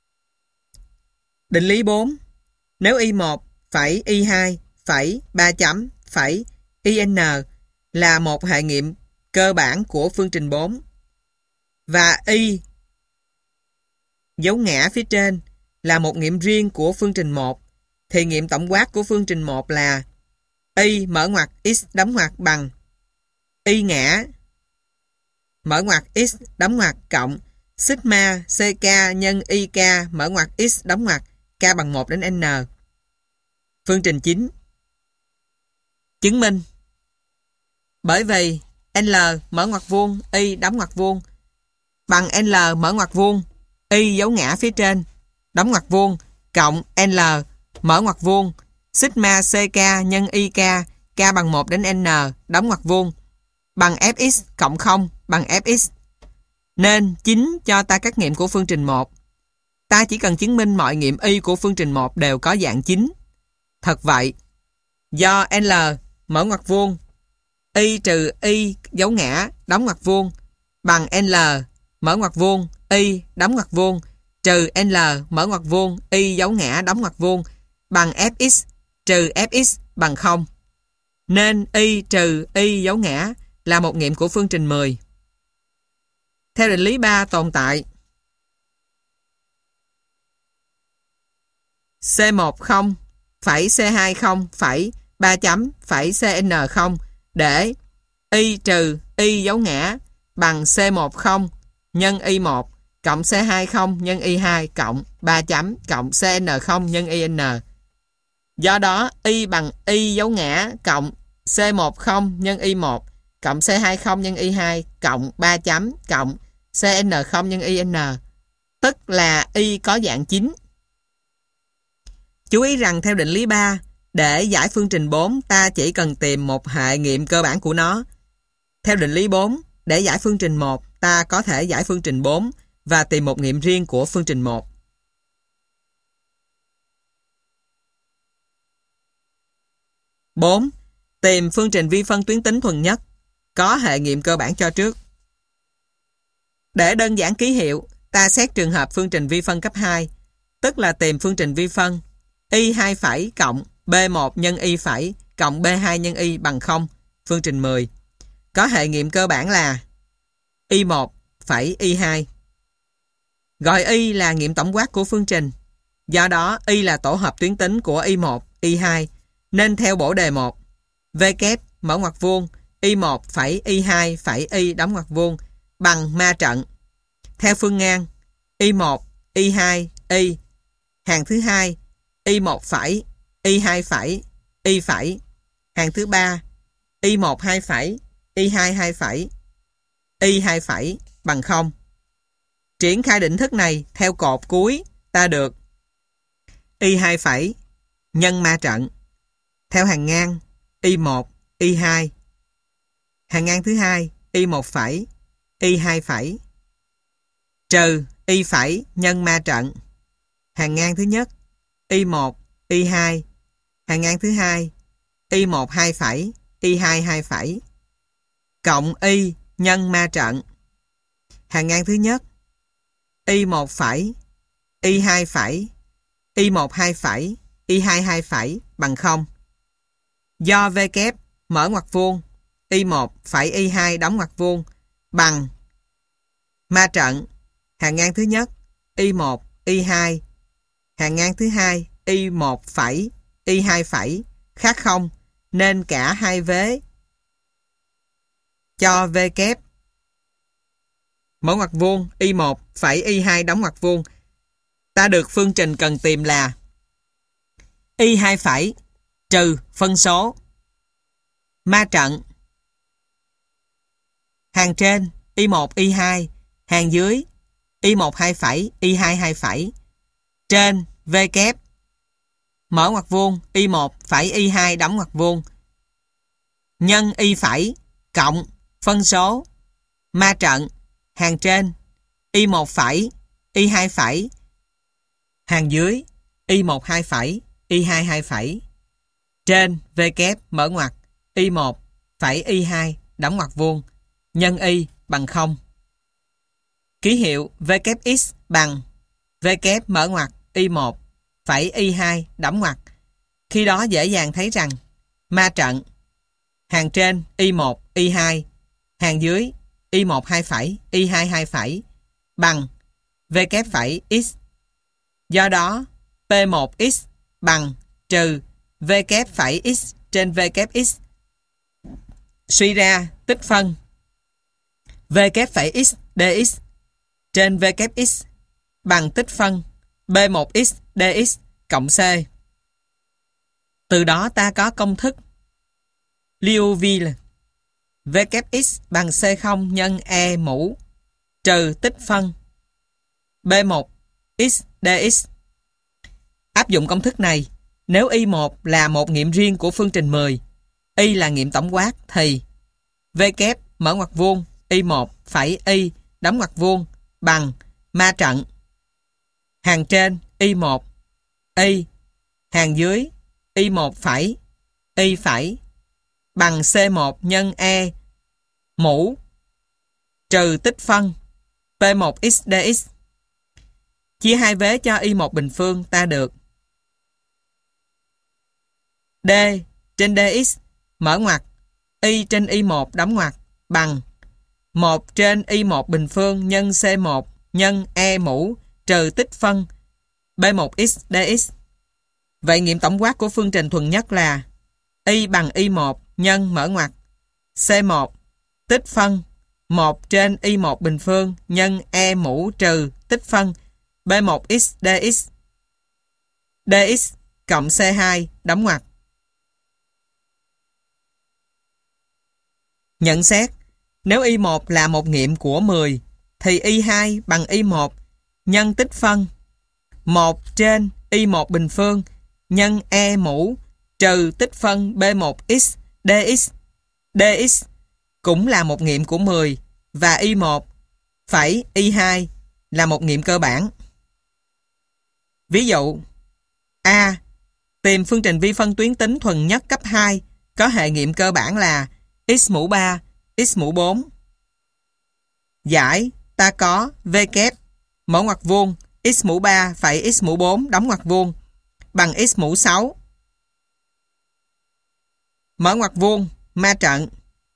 S1: Định lý 4. Nếu Y1 phẩy Y2 phẩy 3 chấm phẩy IN là một hệ nghiệm cơ bản của phương trình 4 và Y dấu ngã phía trên là một nghiệm riêng của phương trình 1, thì nghiệm tổng quát của phương trình 1 là Y mở ngoặc X đóng ngoặc bằng Y ngã mở ngoặc X đóng ngoặc cộng sigma CK nhân IK mở ngoặc X đóng ngoặc K bằng 1 đến N. Phương trình 9. Chứng minh. Bởi vì L mở ngoặc vuông Y đóng ngoặc vuông bằng L mở ngoặc vuông Y dấu ngã phía trên đóng ngoặc vuông cộng L mở ngoặc vuông sigma CK nhân IK K bằng 1 đến N đóng ngoặc vuông bằng Fx cộng 0 bằng Fx. Nên 9 cho ta các nghiệm của phương trình 1. Ta chỉ cần chứng minh mọi nghiệm Y của phương trình 1 đều có dạng 9. Thật vậy, do L mở ngoặc vuông Y trừ Y dấu ngã đóng ngoặc vuông bằng L mở ngoặc vuông Y đóng ngoặc vuông trừ L mở ngoặc vuông Y dấu ngã đóng ngoặc vuông bằng Fx trừ Fx bằng 0. Nên Y trừ Y dấu ngã là một nghiệm của phương trình 10. Theo định lý 3 tồn tại C1 0 phẩy C2 0 phẩy 3 chấm phẩy CN 0 để Y trừ Y dấu ngã bằng C1 0 nhân Y1 cộng C2 0 nhân Y2 cộng 3 chấm cộng CN 0 nhân IN. Do đó Y bằng Y dấu ngã cộng C1 0 nhân Y1 cộng C2 0 nhân Y2 cộng 3 chấm cộng CN 0 nhân IN, tức là Y có dạng 9. Chú ý rằng theo định lý 3, để giải phương trình 4 ta chỉ cần tìm một hệ nghiệm cơ bản của nó. Theo định lý 4, để giải phương trình 1 ta có thể giải phương trình 4 và tìm một nghiệm riêng của phương trình 1. 4. Tìm phương trình vi phân tuyến tính thuần nhất, có hệ nghiệm cơ bản cho trước. Để đơn giản ký hiệu, ta xét trường hợp phương trình vi phân cấp 2, tức là tìm phương trình vi phân y2 phẩy cộng b1 nhân y phẩy cộng b2 nhân y bằng 0, phương trình 10. Có hệ nghiệm cơ bản là y1 phẩy y2. Gọi y là nghiệm tổng quát của phương trình. Do đó, y là tổ hợp tuyến tính của y1, y2, nên theo bổ đề 1, v kép mở ngoặc vuông y1 phẩy y2 phẩy y đóng ngoặc vuông bằng ma trận. Theo phương ngang, y1, y2, y. Hàng thứ hai, y1 phẩy, y2 phẩy, y phẩy. Hàng thứ ba, y1 2 phẩy, y2 2 phẩy, y 2 phẩy bằng 0. Triển khai định thức này theo cột cuối, ta được y2 phẩy nhân ma trận. Theo hàng ngang, y1, y2. Hàng ngang thứ hai, y1 phẩy, y2 phẩy. Trừ y phẩy nhân ma trận. Hàng ngang thứ nhất, y1, y2. Hàng ngang thứ hai, y1 2 phẩy, y2 2 phẩy. Cộng y nhân ma trận. Hàng ngang thứ nhất, y1 phẩy, y2 phẩy, y1 2 phẩy, y2 2 phẩy bằng 0. Do v kép mở ngoặc vuông y1 phẩy y2 đóng ngoặc vuông bằng ma trận. Hàng ngang thứ nhất, y1, y2. Hàng ngang thứ hai, y1 phẩy, y2 phẩy khác 0, nên cả hai vế cho v kép mở ngoặc vuông y1 phẩy y2 đóng ngoặc vuông. Ta được phương trình cần tìm là y2 phẩy trừ phân số ma trận. Hàng trên y1, y2. Hàng dưới y1 2 phẩy, y2 2 phẩy. Trên v kép mở ngoặc vuông y1 phẩy y2 đóng ngoặc vuông nhân y phẩy cộng phân số ma trận. Hàng trên y1 phẩy, y2 phẩy. Hàng dưới y1 2 phẩy, y2 2 phẩy. Trên v kép mở ngoặc y1 phẩy y2 đóng ngoặc vuông nhân y bằng 0. Ký hiệu v kép x bằng v kép mở ngoặc y1 phẩy y2 đóng ngoặc. Khi đó dễ dàng thấy rằng ma trận hàng trên y1, y2, hàng dưới y1 2 phẩy, y2 2 phẩy bằng v kép phẩy x. Do đó p1x bằng trừ v kép phẩy x trên v kép x. Suy ra tích phân v kép phẩy x dx trên v kép x bằng tích phân b1x dx cộng c. Từ đó ta có công thức Liouville v kép x bằng c0 nhân e mũ trừ tích phân b1x dx. Áp dụng công thức này, nếu y1 là một nghiệm riêng của phương trình 10, y là nghiệm tổng quát thì v kép mở ngoặc vuông y1 phẩy y đóng ngoặc vuông bằng ma trận. Hàng trên y1, y. Hàng dưới y1 phẩy, y phẩy bằng c1 nhân e mũ trừ tích phân p1x dx. Chia hai vế cho y1 bình phương, ta được d trên dx mở ngoặc y trên y1 đóng ngoặc bằng 1 trên y1 bình phương nhân c1 nhân e mũ trừ tích phân b1x dx. Vậy nghiệm tổng quát của phương trình thuần nhất là y bằng y1 nhân mở ngoặc c1 tích phân 1 trên y1 bình phương nhân e mũ trừ tích phân b1x dx dx cộng c2 đóng ngoặc. Nhận xét, nếu y1 là một nghiệm của 10 thì y2 bằng y1 nhân tích phân 1 trên y1 bình phương nhân e mũ trừ tích phân b1x dx. Dx cũng là một nghiệm của 10 và y1 phẩy Y2 là một nghiệm cơ bản. Ví dụ A. Tìm phương trình vi phân tuyến tính thuần nhất cấp 2 có hệ nghiệm cơ bản là x mũ 3, x mũ 4. Giải ta có V kép mở ngoặc vuông x mũ 3 phẩy x mũ 4 đóng ngoặc vuông bằng x mũ 6 mở ngoặc vuông ma trận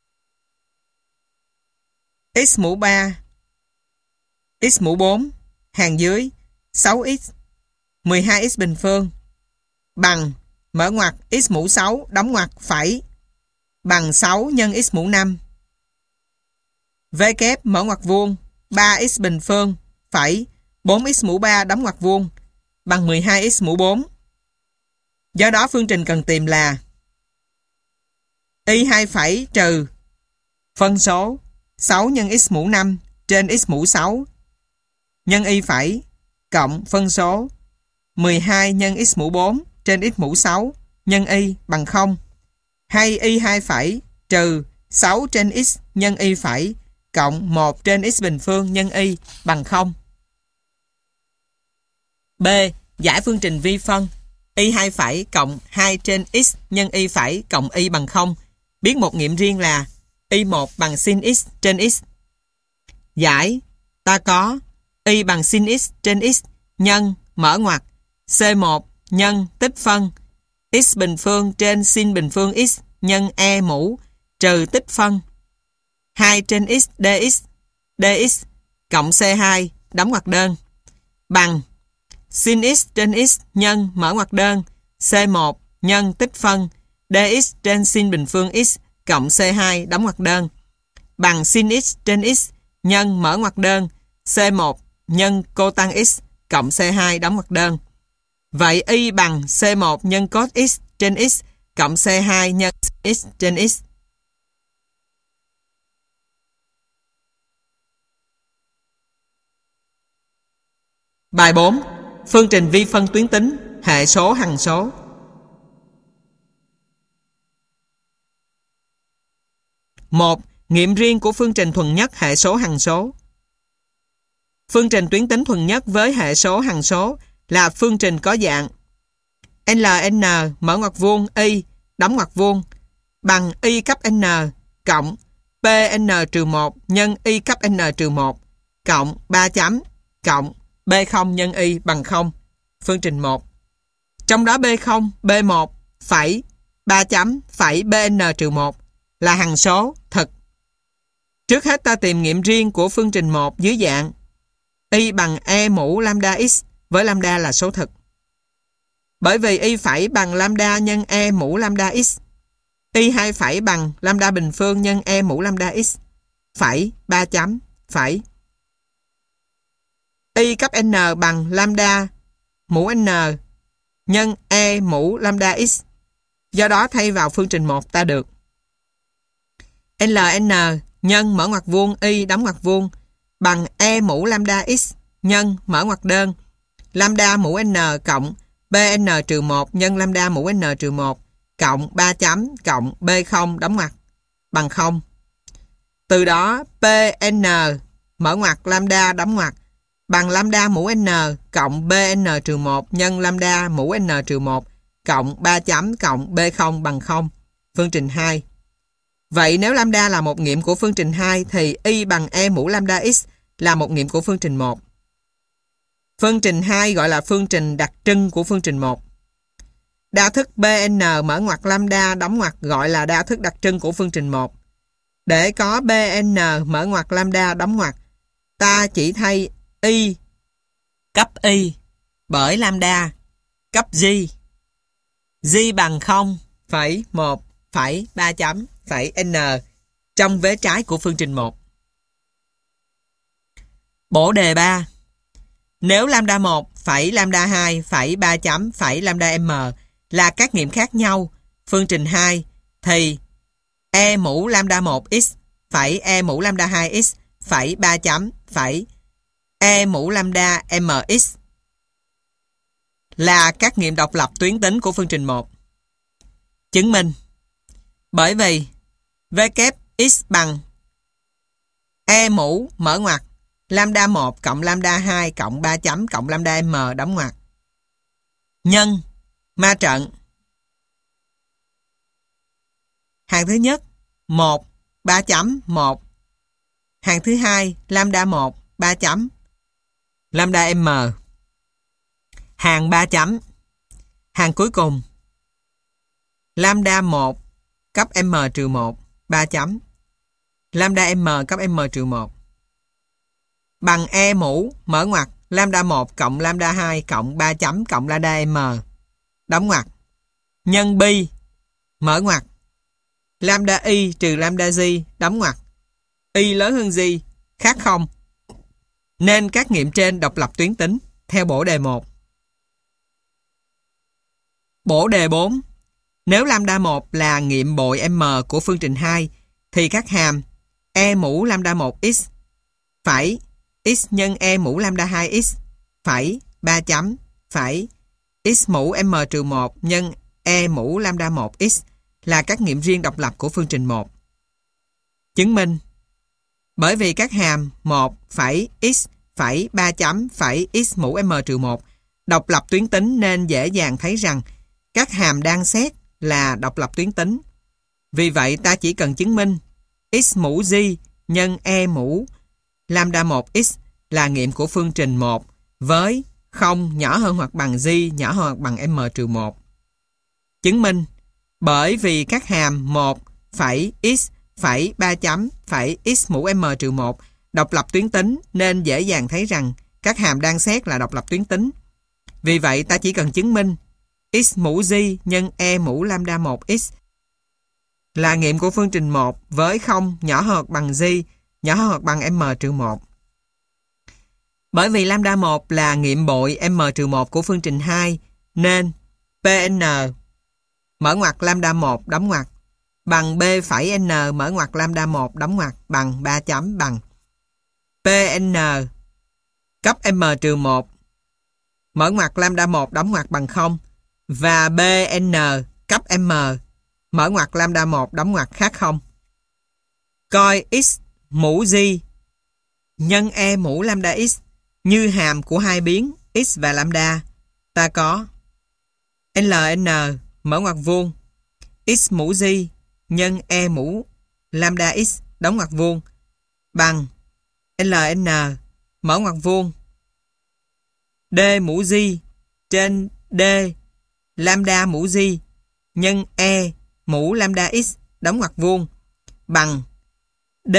S1: x mũ 3 x mũ 4 hàng dưới 6x 12x bình phương bằng mở ngoặc x mũ 6 đóng ngoặc phẩy bằng 6 nhân x mũ 5. V kép mở ngoặc vuông 3x bình phương phẩy 4x mũ 3 đóng ngoặc vuông bằng 12x mũ 4. Do đó phương trình cần tìm là Y2 phẩy trừ phân số 6 nhân x mũ 5 trên x mũ 6 nhân Y phẩy cộng phân số 12 nhân x mũ 4 trên x mũ 6 nhân Y bằng 0, hay Y2 phẩy trừ 6 trên x nhân Y phẩy cộng 1 trên x bình phương nhân Y bằng 0. B. Giải phương trình vi phân Y2 phẩy cộng 2 trên x nhân Y phẩy cộng Y bằng 0. Biết một nghiệm riêng là Y1 bằng sin x trên x. Giải ta có Y bằng sin x trên x nhân mở ngoặc C1 nhân tích phân x bình phương trên sin bình phương x nhân E mũ trừ tích phân 2 trên x dx cộng C2 đóng ngoặc đơn bằng sin x trên x nhân mở ngoặc đơn C1 nhân tích phân dx trên sin bình phương x cộng C2 đóng ngoặc đơn bằng sin x trên x nhân mở ngoặc đơn C1 nhân cotan x cộng C2 đóng ngoặc đơn. Vậy Y bằng C1 nhân cos x trên x cộng C2 nhân x trên x. Bài 4. Phương trình vi phân tuyến tính, hệ số hằng số. Một. Nghiệm riêng của phương trình thuần nhất hệ số hằng số. Phương trình tuyến tính thuần nhất với hệ số hằng số là phương trình có dạng ln mở ngoặc vuông y đóng ngoặc vuông bằng y cấp n cộng pn-1 nhân y cấp n-1 cộng 3 chấm cộng b0 nhân y bằng 0. Phương trình 1. Trong đó b0, b1 phẩy 3 chấm phẩy bn-1 là hằng số thực. Trước hết ta tìm nghiệm riêng của phương trình 1 dưới dạng y bằng e mũ lambda x với lambda là số thực. Bởi vì y phẩy bằng lambda nhân e mũ lambda x, y2 phẩy bằng lambda bình phương nhân e mũ lambda x phẩy 3 chấm phẩy y cấp n bằng lambda mũ n nhân e mũ lambda x. Do đó thay vào phương trình 1 ta được ln nhân mở ngoặc vuông y đóng ngoặc vuông bằng e mũ lambda x nhân mở ngoặc đơn lambda mũ n cộng bn-1 nhân lambda mũ n-1 cộng 3 chấm cộng b0 đóng ngoặc bằng 0. Từ đó pn mở ngoặc lambda đóng ngoặc bằng lambda mũ n cộng bn-1 nhân lambda mũ n-1 cộng 3 chấm cộng b0 bằng 0. Phương trình 2. Vậy nếu lambda là một nghiệm của phương trình 2 thì y bằng e mũ lambda x là một nghiệm của phương trình 1. Phương trình 2 gọi là phương trình đặc trưng của phương trình 1. Đa thức Bn mở ngoặc lambda đóng ngoặc gọi là đa thức đặc trưng của phương trình 1. Để có Bn mở ngoặc lambda đóng ngoặc, ta chỉ thay y cấp y bởi lambda cấp g. G bằng 0,1,3 chấm phẩy n trong vế trái của phương trình 1. Bổ đề 3. Nếu lambda 1 phẩy lambda 2 phẩy 3 chấm phẩy lambda m là các nghiệm khác nhau phương trình 2 thì e mũ lambda 1x phẩy e mũ lambda 2x phẩy 3 chấm phẩy e mũ lambda mx là các nghiệm độc lập tuyến tính của phương trình 1. Chứng minh. Bởi vì v kép x bằng e mũ mở ngoặc lambda 1 cộng lambda 2 cộng 3 chấm cộng lambda m đóng ngoặc. Nhân ma trận. Hàng thứ nhất 1 3 chấm 1. Hàng thứ hai lambda 1 3 chấm lambda m. Hàng 3 chấm. Hàng cuối cùng lambda 1 cấp m trừ 1 3 chấm lambda m cấp m trừ 1 bằng e mũ mở ngoặc lambda 1 cộng lambda 2 cộng 3 chấm cộng lambda m đóng ngoặc nhân pi mở ngoặc lambda y trừ lambda g đóng ngoặc. Y lớn hơn g khác 0 nên các nghiệm trên độc lập tuyến tính theo bổ đề 1. Bổ đề 4. Nếu lambda 1 là nghiệm bội m của phương trình 2 thì các hàm e mũ lambda 1x phẩy x nhân e mũ lambda 2x phẩy 3 chấm phẩy x mũ m trừ 1 nhân e mũ lambda 1x là các nghiệm riêng độc lập của phương trình 1. Chứng minh bởi vì các hàm 1 phẩy x phẩy 3 chấm phẩy x mũ m trừ 1 độc lập tuyến tính nên dễ dàng thấy rằng các hàm đang xét là độc lập tuyến tính. Vì vậy ta chỉ cần chứng minh x mũ g nhân e mũ lambda 1x là nghiệm của phương trình 1 với 0 nhỏ hơn hoặc bằng g nhỏ hơn hoặc bằng m trừ 1. Chứng minh bởi vì các hàm 1 phẩy x phẩy 3 chấm phẩy x mũ m trừ 1 độc lập tuyến tính nên dễ dàng thấy rằng các hàm đang xét là độc lập tuyến tính. Vì vậy ta chỉ cần chứng minh x mũ g nhân e mũ lambda 1x là nghiệm của phương trình 1 với 0 nhỏ hơn hoặc bằng g nhỏ hơn hoặc bằng m trừ 1. Bởi vì lambda 1 là nghiệm bội m trừ 1 của phương trình 2 nên Pn mở ngoặc lambda 1 đóng ngoặc bằng B phẩy n mở ngoặc lambda 1 đóng ngoặc bằng 3 chấm bằng Pn cấp m trừ 1 mở ngoặc lambda 1 đóng ngoặc bằng 0 và Bn cấp m mở ngoặc lambda 1 đóng ngoặc khác 0. Coi x mũ g nhân e mũ lambda x như hàm của hai biến x và lambda. Ta có ln mở ngoặc vuông x mũ g nhân e mũ lambda x đóng ngoặc vuông bằng ln mở ngoặc vuông d mũ g trên d lambda mũ g nhân e mũ lambda x đóng ngoặc vuông bằng d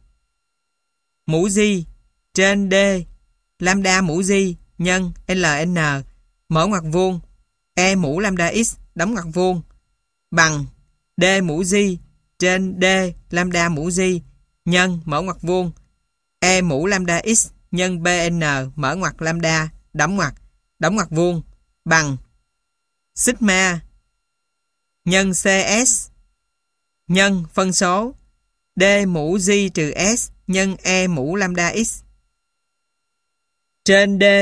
S1: mũ g trên d lambda mũ g nhân ln mở ngoặc vuông e mũ lambda x đóng ngoặc vuông bằng d mũ g trên d lambda mũ g nhân mở ngoặc vuông e mũ lambda x nhân bn mở ngoặc lambda đóng ngoặc vuông bằng sigma nhân cs nhân phân số d mũ g trừ s nhân e mũ lambda x trên d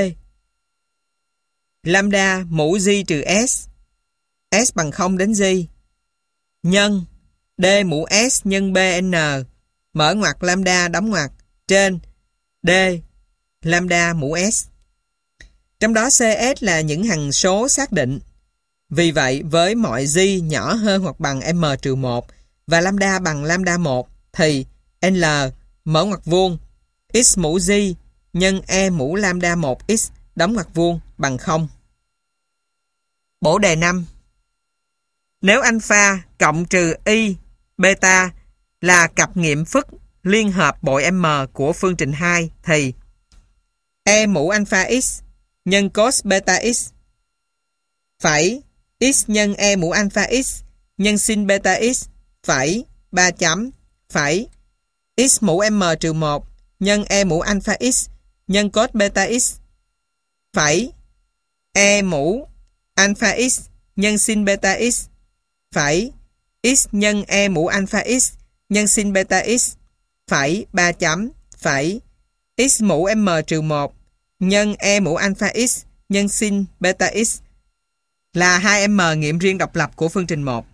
S1: lambda mũ g trừ s bằng 0 đến g nhân d mũ s nhân bn mở ngoặc lambda đóng ngoặc trên d lambda mũ s. Trong đó cs là những hằng số xác định. Vì vậy với mọi g nhỏ hơn hoặc bằng m trừ 1 và lambda bằng lambda 1 thì L mở ngoặc vuông x mũ g nhân e mũ lambda 1x đóng ngoặc vuông bằng 0. Bổ đề 5. Nếu alpha cộng trừ y beta là cặp nghiệm phức liên hợp bội m của phương trình 2 thì e mũ alpha x nhân cos beta x phẩy x nhân e mũ alpha x nhân sin beta x phẩy 3 chấm phẩy x mũ m trừ 1 nhân e mũ alpha x nhân cos beta x phẩy e mũ alpha x nhân sin beta x phẩy x nhân e mũ alpha x nhân sin beta x phẩy 3 chấm phẩy x mũ m trừ 1 nhân e mũ alpha x nhân sin beta x là 2m nghiệm riêng độc lập của phương trình 1.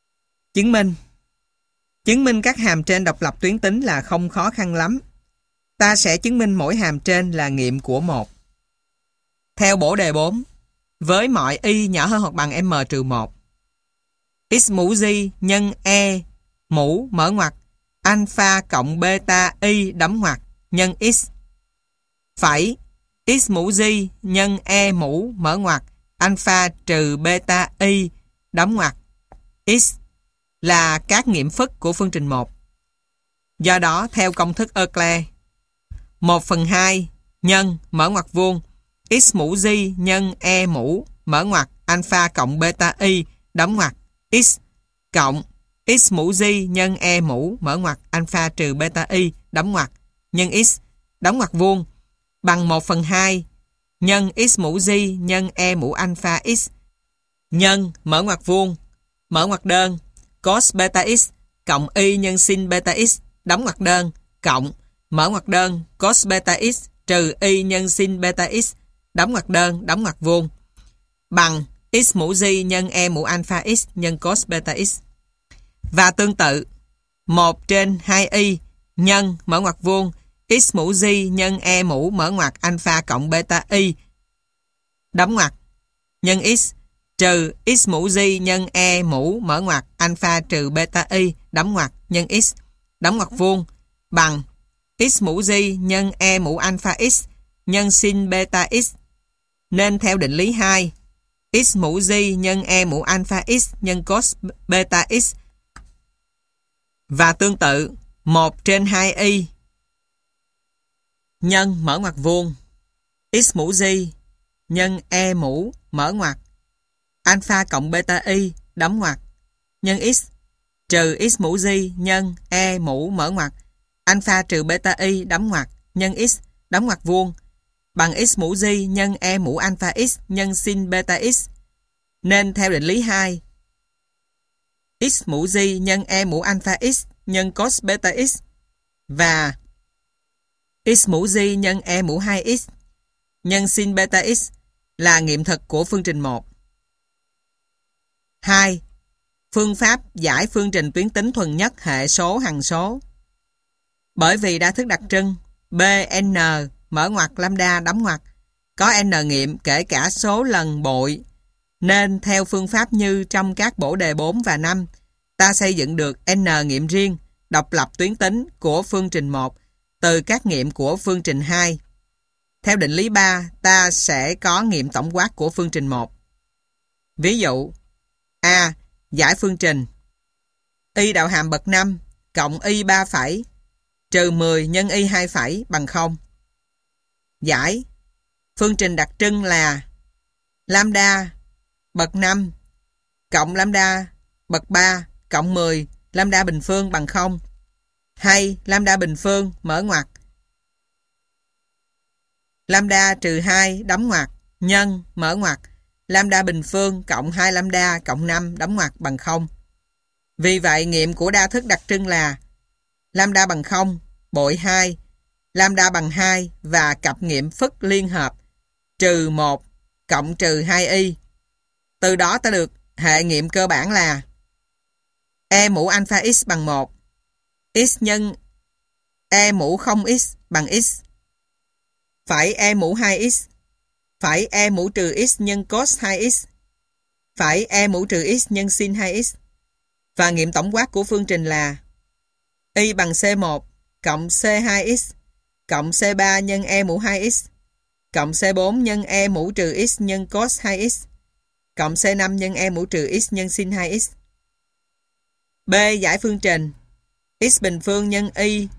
S1: Chứng minh các hàm trên độc lập tuyến tính là không khó khăn lắm. Ta sẽ chứng minh mỗi hàm trên là nghiệm của 1. Theo bổ đề 4, với mọi y nhỏ hơn hoặc bằng m-1, x mũ g nhân e mũ mở ngoặc alpha cộng beta y đóng ngoặc nhân x phẩy x mũ g nhân e mũ mở ngoặc alpha trừ beta y đóng ngoặc x là các nghiệm phức của phương trình 1. Do đó, theo công thức Euclid, 1/2 nhân mở ngoặc vuông x mũ g nhân e mũ mở ngoặc alpha cộng beta y đóng ngoặc x cộng x mũ g nhân e mũ mở ngoặc alpha trừ beta y đóng ngoặc nhân x đóng ngoặc vuông bằng 1/2 nhân x mũ g nhân e mũ alpha x nhân mở ngoặc vuông mở ngoặc đơn cos beta x cộng y nhân sin beta x đóng ngoặc đơn cộng mở ngoặc đơn cos beta x trừ y nhân sin beta x đóng ngoặc đơn đóng ngoặc vuông bằng x mũ g nhân e mũ alpha x nhân cos beta x. Và tương tự 1/2y nhân mở ngoặc vuông x mũ g nhân e mũ mở ngoặc alpha cộng beta y đóng ngoặc nhân x trừ x mũ g nhân e mũ mở ngoặc alpha trừ beta y đóng ngoặc nhân x đóng ngoặc vuông bằng x mũ g nhân e mũ alpha x nhân sin beta x. Nên theo định lý 2, x mũ g nhân e mũ alpha x nhân cos beta x. Và tương tự 1/2y nhân mở ngoặc vuông x mũ g nhân e mũ mở ngoặc alpha cộng beta y đóng ngoặc nhân x trừ x mũ g nhân e mũ mở ngoặc alpha trừ beta y đóng ngoặc nhân x đóng ngoặc vuông bằng x mũ g nhân e mũ alpha x nhân sin beta x. Nên theo định lý 2, x mũ g nhân e mũ alpha x nhân cos beta x và x mũ g nhân e mũ 2x nhân sin beta x là nghiệm thực của phương trình 1. 2. Phương pháp giải phương trình tuyến tính thuần nhất hệ số hằng số. Bởi vì đa thức đặc trưng Bn mở ngoặc lambda đóng ngoặc có n nghiệm kể cả số lần bội, nên theo phương pháp như trong các bổ đề 4 và 5, ta xây dựng được n nghiệm riêng độc lập tuyến tính của phương trình 1 từ các nghiệm của phương trình 2. Theo định lý 3, ta sẽ có nghiệm tổng quát của phương trình 1. Ví dụ A. Giải phương trình y đạo hàm bậc 5 cộng y 3 phẩy trừ 10 nhân y 2 phẩy bằng 0. Giải phương trình đặc trưng là lambda bậc 5 cộng lambda bậc 3 cộng 10 lambda bình phương bằng 0, hay lambda bình phương mở ngoặc lambda trừ 2 đóng ngoặc nhân mở ngoặc lambda bình phương cộng 2 lambda cộng 5 đóng ngoặc bằng 0. Vì vậy, nghiệm của đa thức đặc trưng là lambda bằng 0, bội 2, lambda bằng 2 và cặp nghiệm phức liên hợp trừ 1 cộng trừ 2y. Từ đó ta được hệ nghiệm cơ bản là e mũ alpha x bằng 1, x nhân e mũ 0x bằng x, phải e mũ 2x, phải e mũ trừ x nhân cos 2x, phải e mũ trừ x nhân sin 2x. Và nghiệm tổng quát của phương trình là y bằng C1 cộng C2x cộng C3 nhân e mũ 2x cộng C4 nhân e mũ trừ x nhân cos 2x cộng C5 nhân e mũ trừ x nhân sin 2x. B. Giải phương trình x bình phương nhân y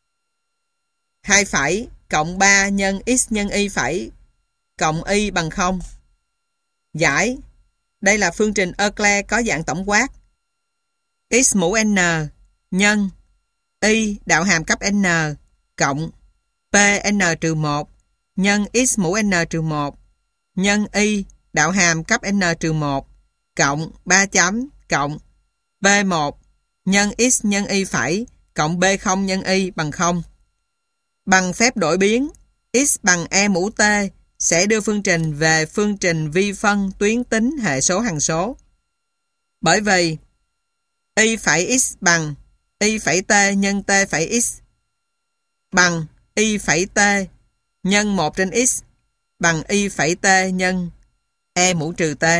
S1: 2 phẩy cộng 3 nhân x nhân y phẩy cộng y bằng 0. Giải. Đây là phương trình Euclid có dạng tổng quát x mũ n nhân y đạo hàm cấp n cộng pn-1 nhân x mũ n-1 nhân y đạo hàm cấp n-1 cộng 3 chấm cộng p1 nhân x nhân y phẩy cộng p0 nhân y bằng 0. Bằng phép đổi biến, x bằng e mũ t sẽ đưa phương trình về phương trình vi phân tuyến tính hệ số hằng số. Bởi vì y phẩy x bằng y phẩy t nhân t phẩy x bằng y phẩy t nhân 1 trên x bằng y phẩy t nhân e mũ trừ t.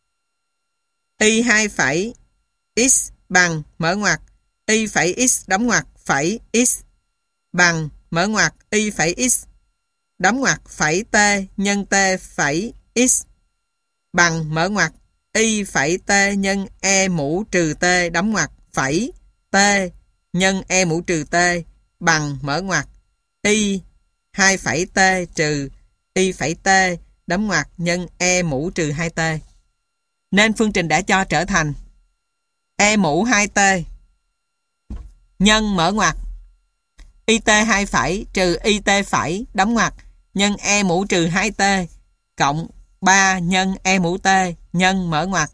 S1: Y 2 phẩy x bằng mở ngoặc y phẩy x đóng ngoặc phẩy x bằng mở ngoặc y phẩy x đóng ngoặc phẩy t nhân t phẩy x bằng mở ngoặc y phẩy t nhân e mũ trừ t đóng ngoặc phẩy t nhân e mũ trừ t bằng mở ngoặc y 2 phẩy t trừ y phẩy t đóng ngoặc nhân e mũ trừ 2t. Nên phương trình đã cho trở thành e mũ 2t nhân mở ngoặc it 2 phẩy trừ it phẩy đóng ngoặc nhân e mũ trừ 2t cộng 3 nhân e mũ t nhân mở ngoặc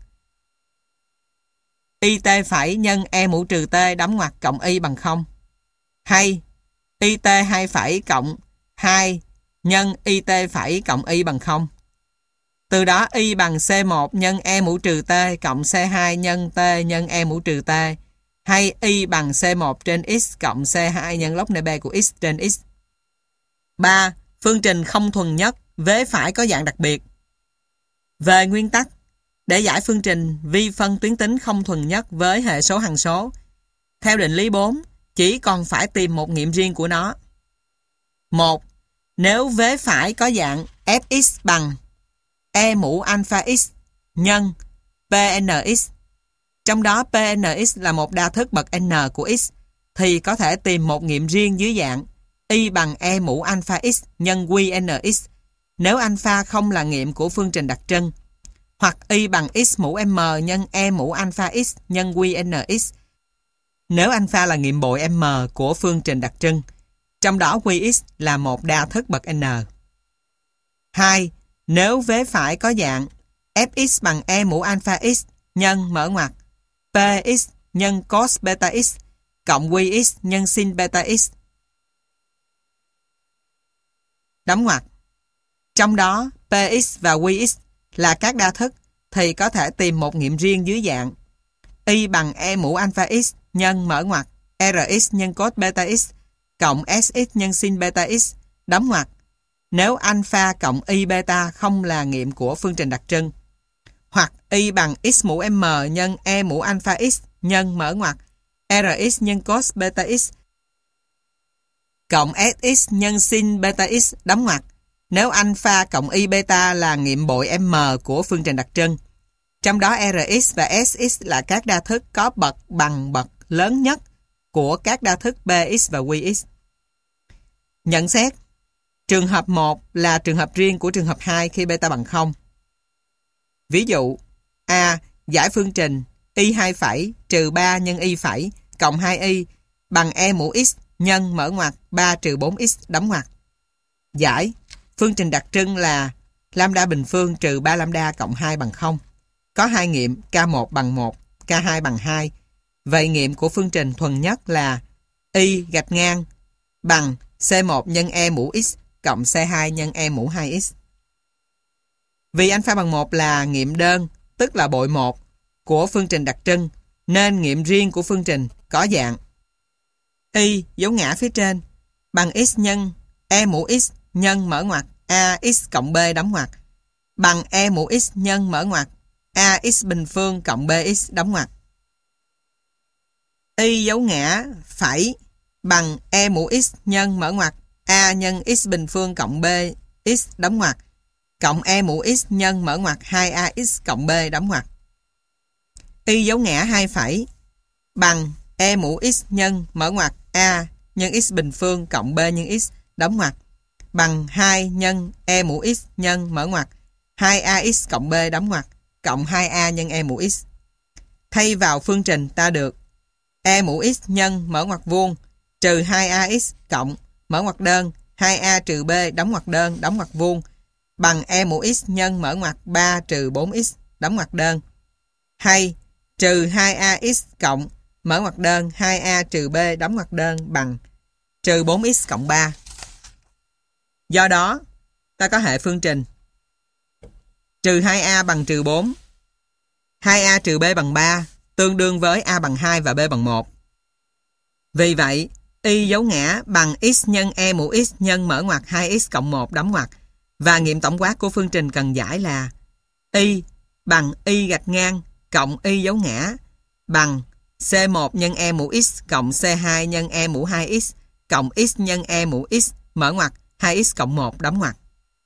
S1: it phẩy nhân e mũ trừ t đóng ngoặc cộng y bằng 0. Hay it 2 phẩy cộng 2 nhân it phẩy cộng y bằng 0. Từ đó y bằng C1 nhân e mũ trừ t cộng C2 nhân t nhân e mũ trừ t, hay y bằng C1 trên x cộng C2 nhân log n b của x trên x. 3. Phương trình không thuần nhất, vế phải có dạng đặc biệt. Về nguyên tắc, để giải phương trình vi phân tuyến tính không thuần nhất với hệ số hằng số, theo định lý 4, chỉ còn phải tìm một nghiệm riêng của nó. 1. Nếu vế phải có dạng fx bằng e mũ alpha x nhân pnx, trong đó pnx là một đa thức bậc n của x, thì có thể tìm một nghiệm riêng dưới dạng y bằng e mũ alpha x nhân qnx nếu alpha không là nghiệm của phương trình đặc trưng, hoặc y bằng x mũ m nhân e mũ alpha x nhân qnx nếu alpha là nghiệm bội m của phương trình đặc trưng, trong đó qx là một đa thức bậc n. 2. Nếu vế phải có dạng fx bằng e mũ alpha x nhân mở ngoặc px nhân cos beta x cộng qx nhân sin beta x đóng ngoặc, trong đó px và qx là các đa thức, thì có thể tìm một nghiệm riêng dưới dạng y bằng e mũ alpha x nhân mở ngoặc rx nhân cos beta x cộng sx nhân sin beta x đóng ngoặc nếu alpha cộng y beta không là nghiệm của phương trình đặc trưng, hoặc y bằng x mũ m nhân e mũ alpha x nhân mở ngoặc rx nhân cos beta x cộng sx nhân sin beta x đóng ngoặc nếu alpha cộng y beta là nghiệm bội m của phương trình đặc trưng, trong đó rx và sx là các đa thức có bậc bằng bậc lớn nhất của các đa thức px và qx. Nhận xét, trường hợp 1 là trường hợp riêng của trường hợp 2 khi beta bằng 0. Ví dụ, A. Giải phương trình y 2 phẩy trừ 3 nhân y phẩy cộng 2y bằng e mũ x nhân mở ngoặc 3 trừ 4x đóng ngoặc. Giải, phương trình đặc trưng là lambda bình phương trừ 3 lambda cộng 2 bằng 0. Có hai nghiệm K1 bằng 1, K2 bằng 2. Vậy nghiệm của phương trình thuần nhất là y gạch ngang bằng C1 nhân e mũ x cộng C2 nhân e mũ 2x. Vì alpha bằng 1 là nghiệm đơn, tức là bội 1 của phương trình đặc trưng, nên nghiệm riêng của phương trình có dạng y dấu ngã phía trên bằng x nhân e mũ x nhân mở ngoặc ax cộng b đóng ngoặc bằng e mũ x nhân mở ngoặc ax bình phương cộng bx đóng ngoặc. Y dấu ngã phẩy bằng e mũ x nhân mở ngoặc a nhân x bình phương cộng bx đóng ngoặc cộng e mũ x nhân mở ngoặc 2ax cộng b đóng ngoặc. Y dấu ngã 2 phẩy bằng e mũ x nhân mở ngoặc a nhân x bình phương cộng b nhân x đóng ngoặc bằng 2 nhân e mũ x nhân mở ngoặc 2ax cộng b đóng ngoặc cộng 2a nhân e mũ x. Thay vào phương trình ta được e mũ x nhân mở ngoặc vuông trừ 2ax cộng mở ngoặc đơn 2a trừ b đóng ngoặc đơn đóng ngoặc vuông bằng e mũ x nhân mở ngoặc 3 trừ 4x đóng ngoặc đơn, hay trừ 2ax cộng mở ngoặc đơn 2a trừ b đóng ngoặc đơn bằng trừ 4x cộng 3. Do đó, ta có hệ phương trình trừ 2a bằng trừ 4, 2a trừ b bằng 3, tương đương với a bằng 2 và b bằng 1. Vì vậy, y dấu ngã bằng x nhân e mũ x nhân mở ngoặc 2x cộng 1 đóng ngoặc. Và nghiệm tổng quát của phương trình cần giải là y bằng y gạch ngang cộng y dấu ngã bằng C1 nhân e mũ x cộng C2 nhân e mũ 2x cộng x nhân e mũ x mở ngoặc 2x cộng 1 đóng ngoặc.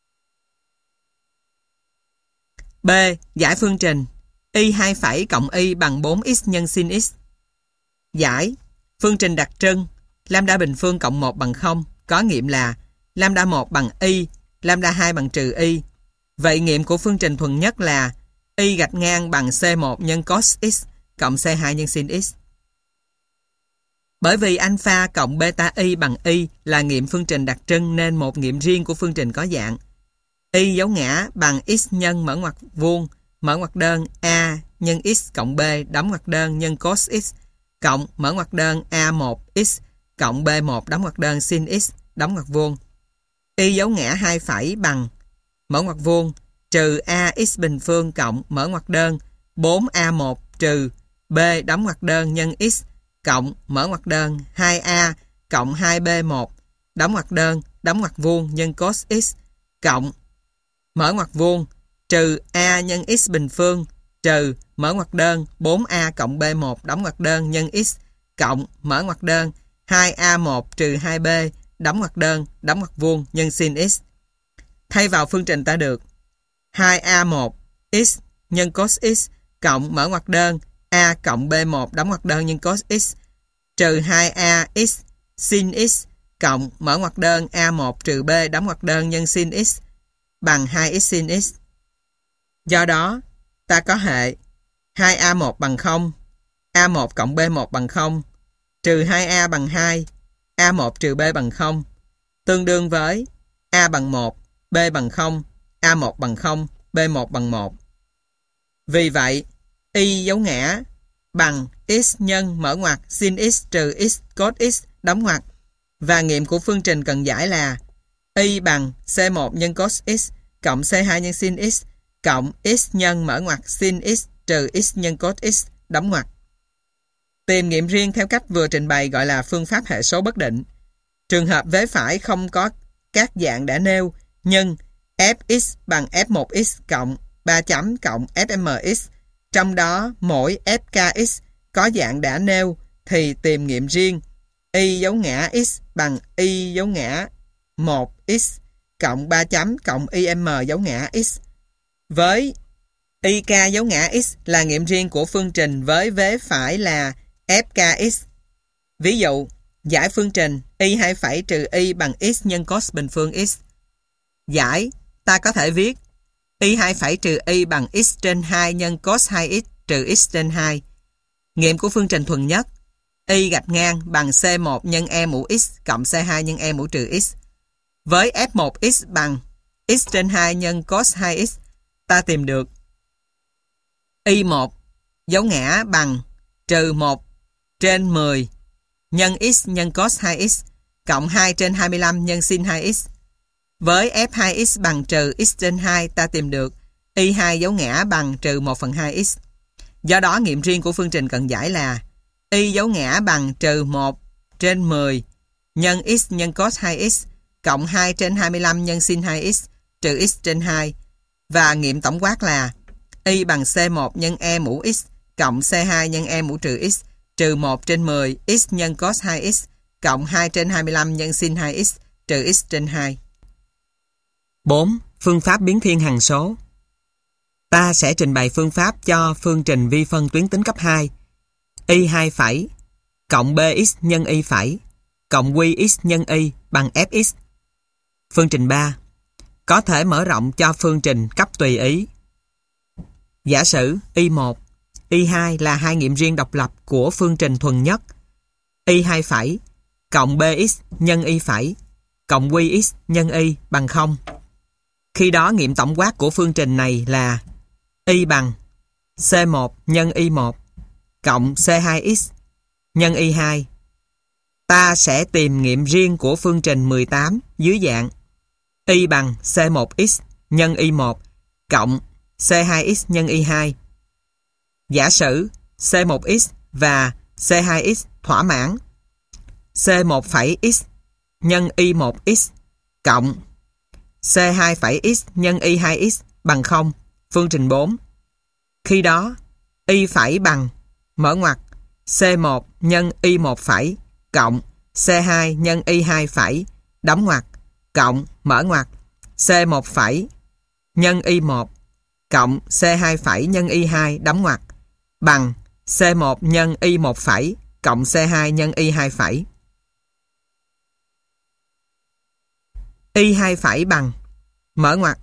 S1: B. Giải phương trình y 2 phẩy cộng y bằng 4x nhân sin x. Giải phương trình đặc trưng lambda bình phương cộng 1 bằng 0 có nghiệm là lambda 1 bằng y, lambda 2 bằng trừ y. Vậy nghiệm của phương trình thuần nhất là y gạch ngang bằng C1 nhân cos x cộng C2 nhân sin x. Bởi vì alpha cộng beta y bằng y là nghiệm phương trình đặc trưng nên một nghiệm riêng của phương trình có dạng y dấu ngã bằng x nhân mở ngoặc vuông mở ngoặc đơn a nhân x cộng b đóng ngoặc đơn nhân cos x cộng mở ngoặc đơn a1x cộng b1 đóng ngoặc đơn sin x đóng ngoặc vuông. Y dấu ngã 2 phẩy bằng mở ngoặc vuông trừ ax bình phương cộng mở ngoặc đơn 4a1 trừ b đóng ngoặc đơn nhân x cộng mở ngoặc đơn 2a cộng 2b1 đóng ngoặc vuông nhân cos x cộng mở ngoặc vuông trừ a nhân x bình phương trừ mở ngoặc đơn 4a cộng b1 đóng ngoặc đơn nhân x cộng mở ngoặc đơn 2a1 trừ 2b đóng ngoặc vuông nhân sin x. Thay vào phương trình ta được 2a1 x nhân cos x cộng mở ngoặc đơn a cộng b1 đóng ngoặc đơn nhân cos x trừ 2a x sin x cộng mở ngoặc đơn a1 trừ b đóng ngoặc đơn nhân sin x bằng 2x sin x. Do đó, ta có hệ 2a1 bằng 0, a1 cộng b1 bằng 0, trừ 2a bằng 2, a1 trừ b bằng 0, tương đương với a bằng 1, b bằng 0, a1 bằng 0, b1 bằng 1. Vì vậy, y dấu ngã bằng x nhân mở ngoặc sin x trừ x cos x đóng ngoặc. Và nghiệm của phương trình cần giải là y bằng C1 nhân cos x cộng C2 nhân sin x cộng x nhân mở ngoặc sin x trừ x nhân cos x đóng ngoặc. Tìm nghiệm riêng theo cách vừa trình bày gọi là phương pháp hệ số bất định. Trường hợp vế phải không có các dạng đã nêu nhưng fx bằng f1x cộng 3 chấm cộng fmx, trong đó mỗi fkx có dạng đã nêu thì tìm nghiệm riêng y dấu ngã x bằng y dấu ngã 1x cộng 3 chấm cộng im dấu ngã x. Với ik dấu ngã x là nghiệm riêng của phương trình với vế phải là fkx. Ví dụ, giải phương trình y 2 phẩy trừ y bằng x nhân cos bình phương x. Giải, ta có thể viết y 2 phẩy trừ y bằng x trên 2 nhân cos 2x trừ x trên 2. Nghiệm của phương trình thuần nhất y gạch ngang bằng C1 nhân e mũ x cộng C2 nhân e mũ trừ x. Với f1x bằng x trên 2 nhân cos 2x, ta tìm được y1 dấu ngã bằng trừ 1 trên 10 nhân x nhân cos 2x cộng 2 trên 25 nhân sin 2x. Với f2x bằng trừ x trên 2, ta tìm được y2 dấu ngã bằng trừ 1 phần 2x. Do đó, nghiệm riêng của phương trình cần giải là y dấu ngã bằng trừ 1 trên 10 nhân x nhân cos 2x cộng 2 trên 25 nhân sin 2x trừ x trên 2. Và nghiệm tổng quát là y bằng C1 nhân e mũ x cộng C2 nhân e mũ trừ x trừ 1 trên 10 x nhân cos 2x cộng 2 trên 25 nhân sin 2x trừ x trên 2. 4. Phương pháp biến thiên hằng số. Ta sẽ trình bày phương pháp cho phương trình vi phân tuyến tính cấp 2 y 2 phẩy cộng bx nhân y phẩy cộng qx nhân y bằng fx. Phương trình 3 có thể mở rộng cho phương trình cấp tùy ý. Giả sử y1, y2 là hai nghiệm riêng độc lập của phương trình thuần nhất y 2 phẩy cộng bx nhân y phẩy cộng qx nhân y bằng 0. Khi đó nghiệm tổng quát của phương trình này là y bằng C1 nhân y1 cộng C2x nhân y2. Ta sẽ tìm nghiệm riêng của phương trình 18 dưới dạng y bằng C1x nhân y1 cộng C2x nhân y2. Giả sử C1x và C2x thỏa mãn, C1 phẩy x nhân y1x cộng C2 phẩy x nhân y2x bằng 0. Phương trình 4. Khi đó, y phẩy bằng mở ngoặc C1 nhân y1 phẩy cộng C2 nhân y2 phẩy đóng ngoặc cộng mở ngoặc C1 phẩy nhân y1 cộng C2 phẩy nhân y2 đóng ngoặc bằng C1 nhân y1 phẩy cộng C2 nhân y2 phẩy. Y2 phẩy bằng mở ngoặc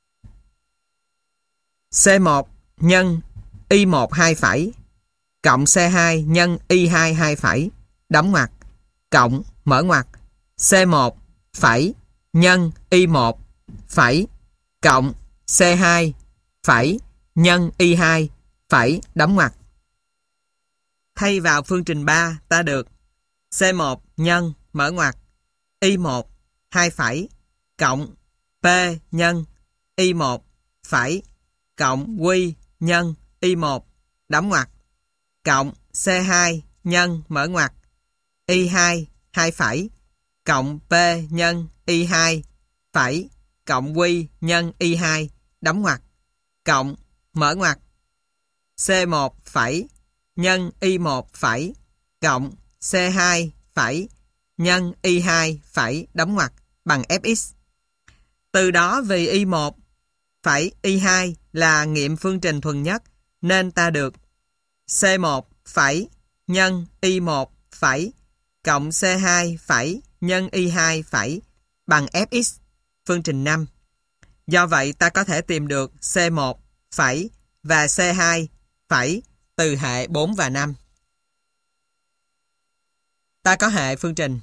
S1: C1 nhân y1 2 phẩy cộng C2 nhân y2 2 phẩy đóng ngoặc cộng mở ngoặc C1 phẩy nhân y1 phẩy cộng C2 phẩy nhân y2 phẩy đóng ngoặc. Thay vào phương trình 3, ta được C1 nhân mở ngoặc y1 2 phẩy cộng P nhân y1 phẩy cộng Q nhân y1 đóng ngoặc cộng C2 nhân mở ngoặc y2 2 phẩy cộng P nhân y2 phẩy cộng Q nhân y2 đóng ngoặc cộng mở ngoặc C1 phẩy nhân y1 phẩy cộng C2 phẩy nhân y2 phẩy đóng ngoặc bằng fx. Từ đó vì y1 phẩy y2 là nghiệm phương trình thuần nhất nên ta được C1 phẩy nhân y1 phẩy cộng C2 phẩy nhân y2 phẩy bằng fx. Phương trình 5. Do vậy ta có thể tìm được C1 phẩy và C2 phẩy từ hệ 4 và 5. Ta có hệ phương trình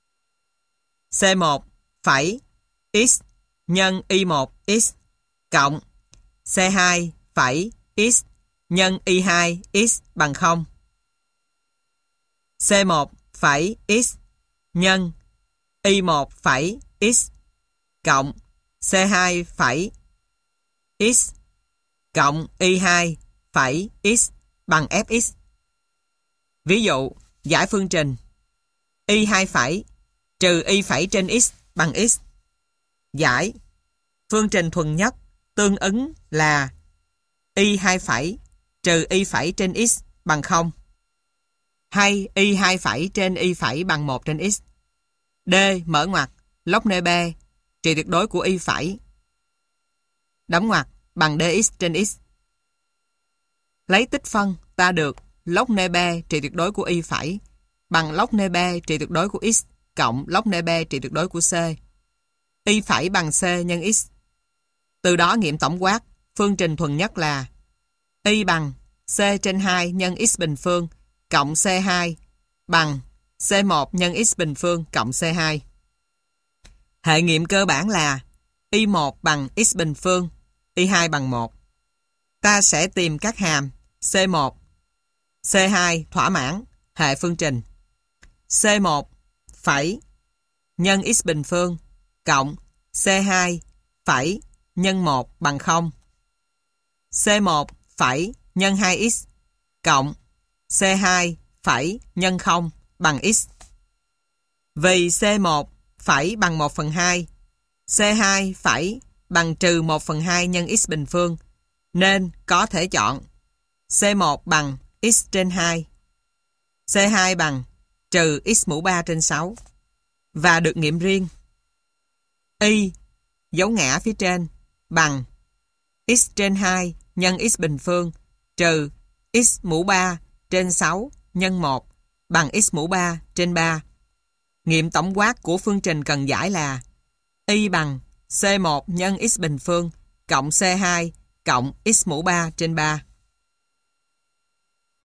S1: C1 phẩy x nhân y1 x cộng C2 phẩy x nhân y2 x bằng 0. C1 phẩy x nhân y1 phẩy x cộng C2 phẩy x cộng y2 phẩy x bằng fx. Ví dụ, giải phương trình y2 phẩy trừ y phẩy trên x bằng x. Giải phương trình thuần nhất tương ứng là y2 phẩy trừ y phẩy trên x bằng 0 hay y2 phẩy trên y phẩy bằng 1 trên x. D mở ngoặc log nê B trị tuyệt đối của y phẩy đóng ngoặc bằng dx trên x. Lấy tích phân ta được log nê B trị tuyệt đối của y phẩy bằng log nê B trị tuyệt đối của x cộng log nê B trị tuyệt đối của c. Y phẩy bằng c nhân x. Từ đó nghiệm tổng quát phương trình thuần nhất là y bằng c trên 2 nhân x bình phương cộng c2 bằng c1 nhân x bình phương cộng c2. Hệ nghiệm cơ bản là y1 bằng x bình phương, y2 bằng 1. Ta sẽ tìm các hàm c1, c2 thỏa mãn hệ phương trình c1 phẩy nhân x bình phương cộng c2 phẩy nhân 1 bằng 0. C1 phẩy nhân 2x cộng C2 phẩy nhân 0 bằng x. Vì C1 phẩy bằng 1/2, C2 phẩy bằng trừ 1/2 nhân x bình phương, nên có thể chọn C1 bằng x trên 2, C2 bằng trừ x mũ 3 trên 6 và được nghiệm riêng. Y dấu ngã phía trên bằng x trên 2 nhân x bình phương trừ x mũ 3 trên 6 nhân 1 bằng x mũ 3 trên 3. Nghiệm tổng quát của phương trình cần giải là y bằng C1 nhân x bình phương cộng C2 cộng x mũ 3 trên 3.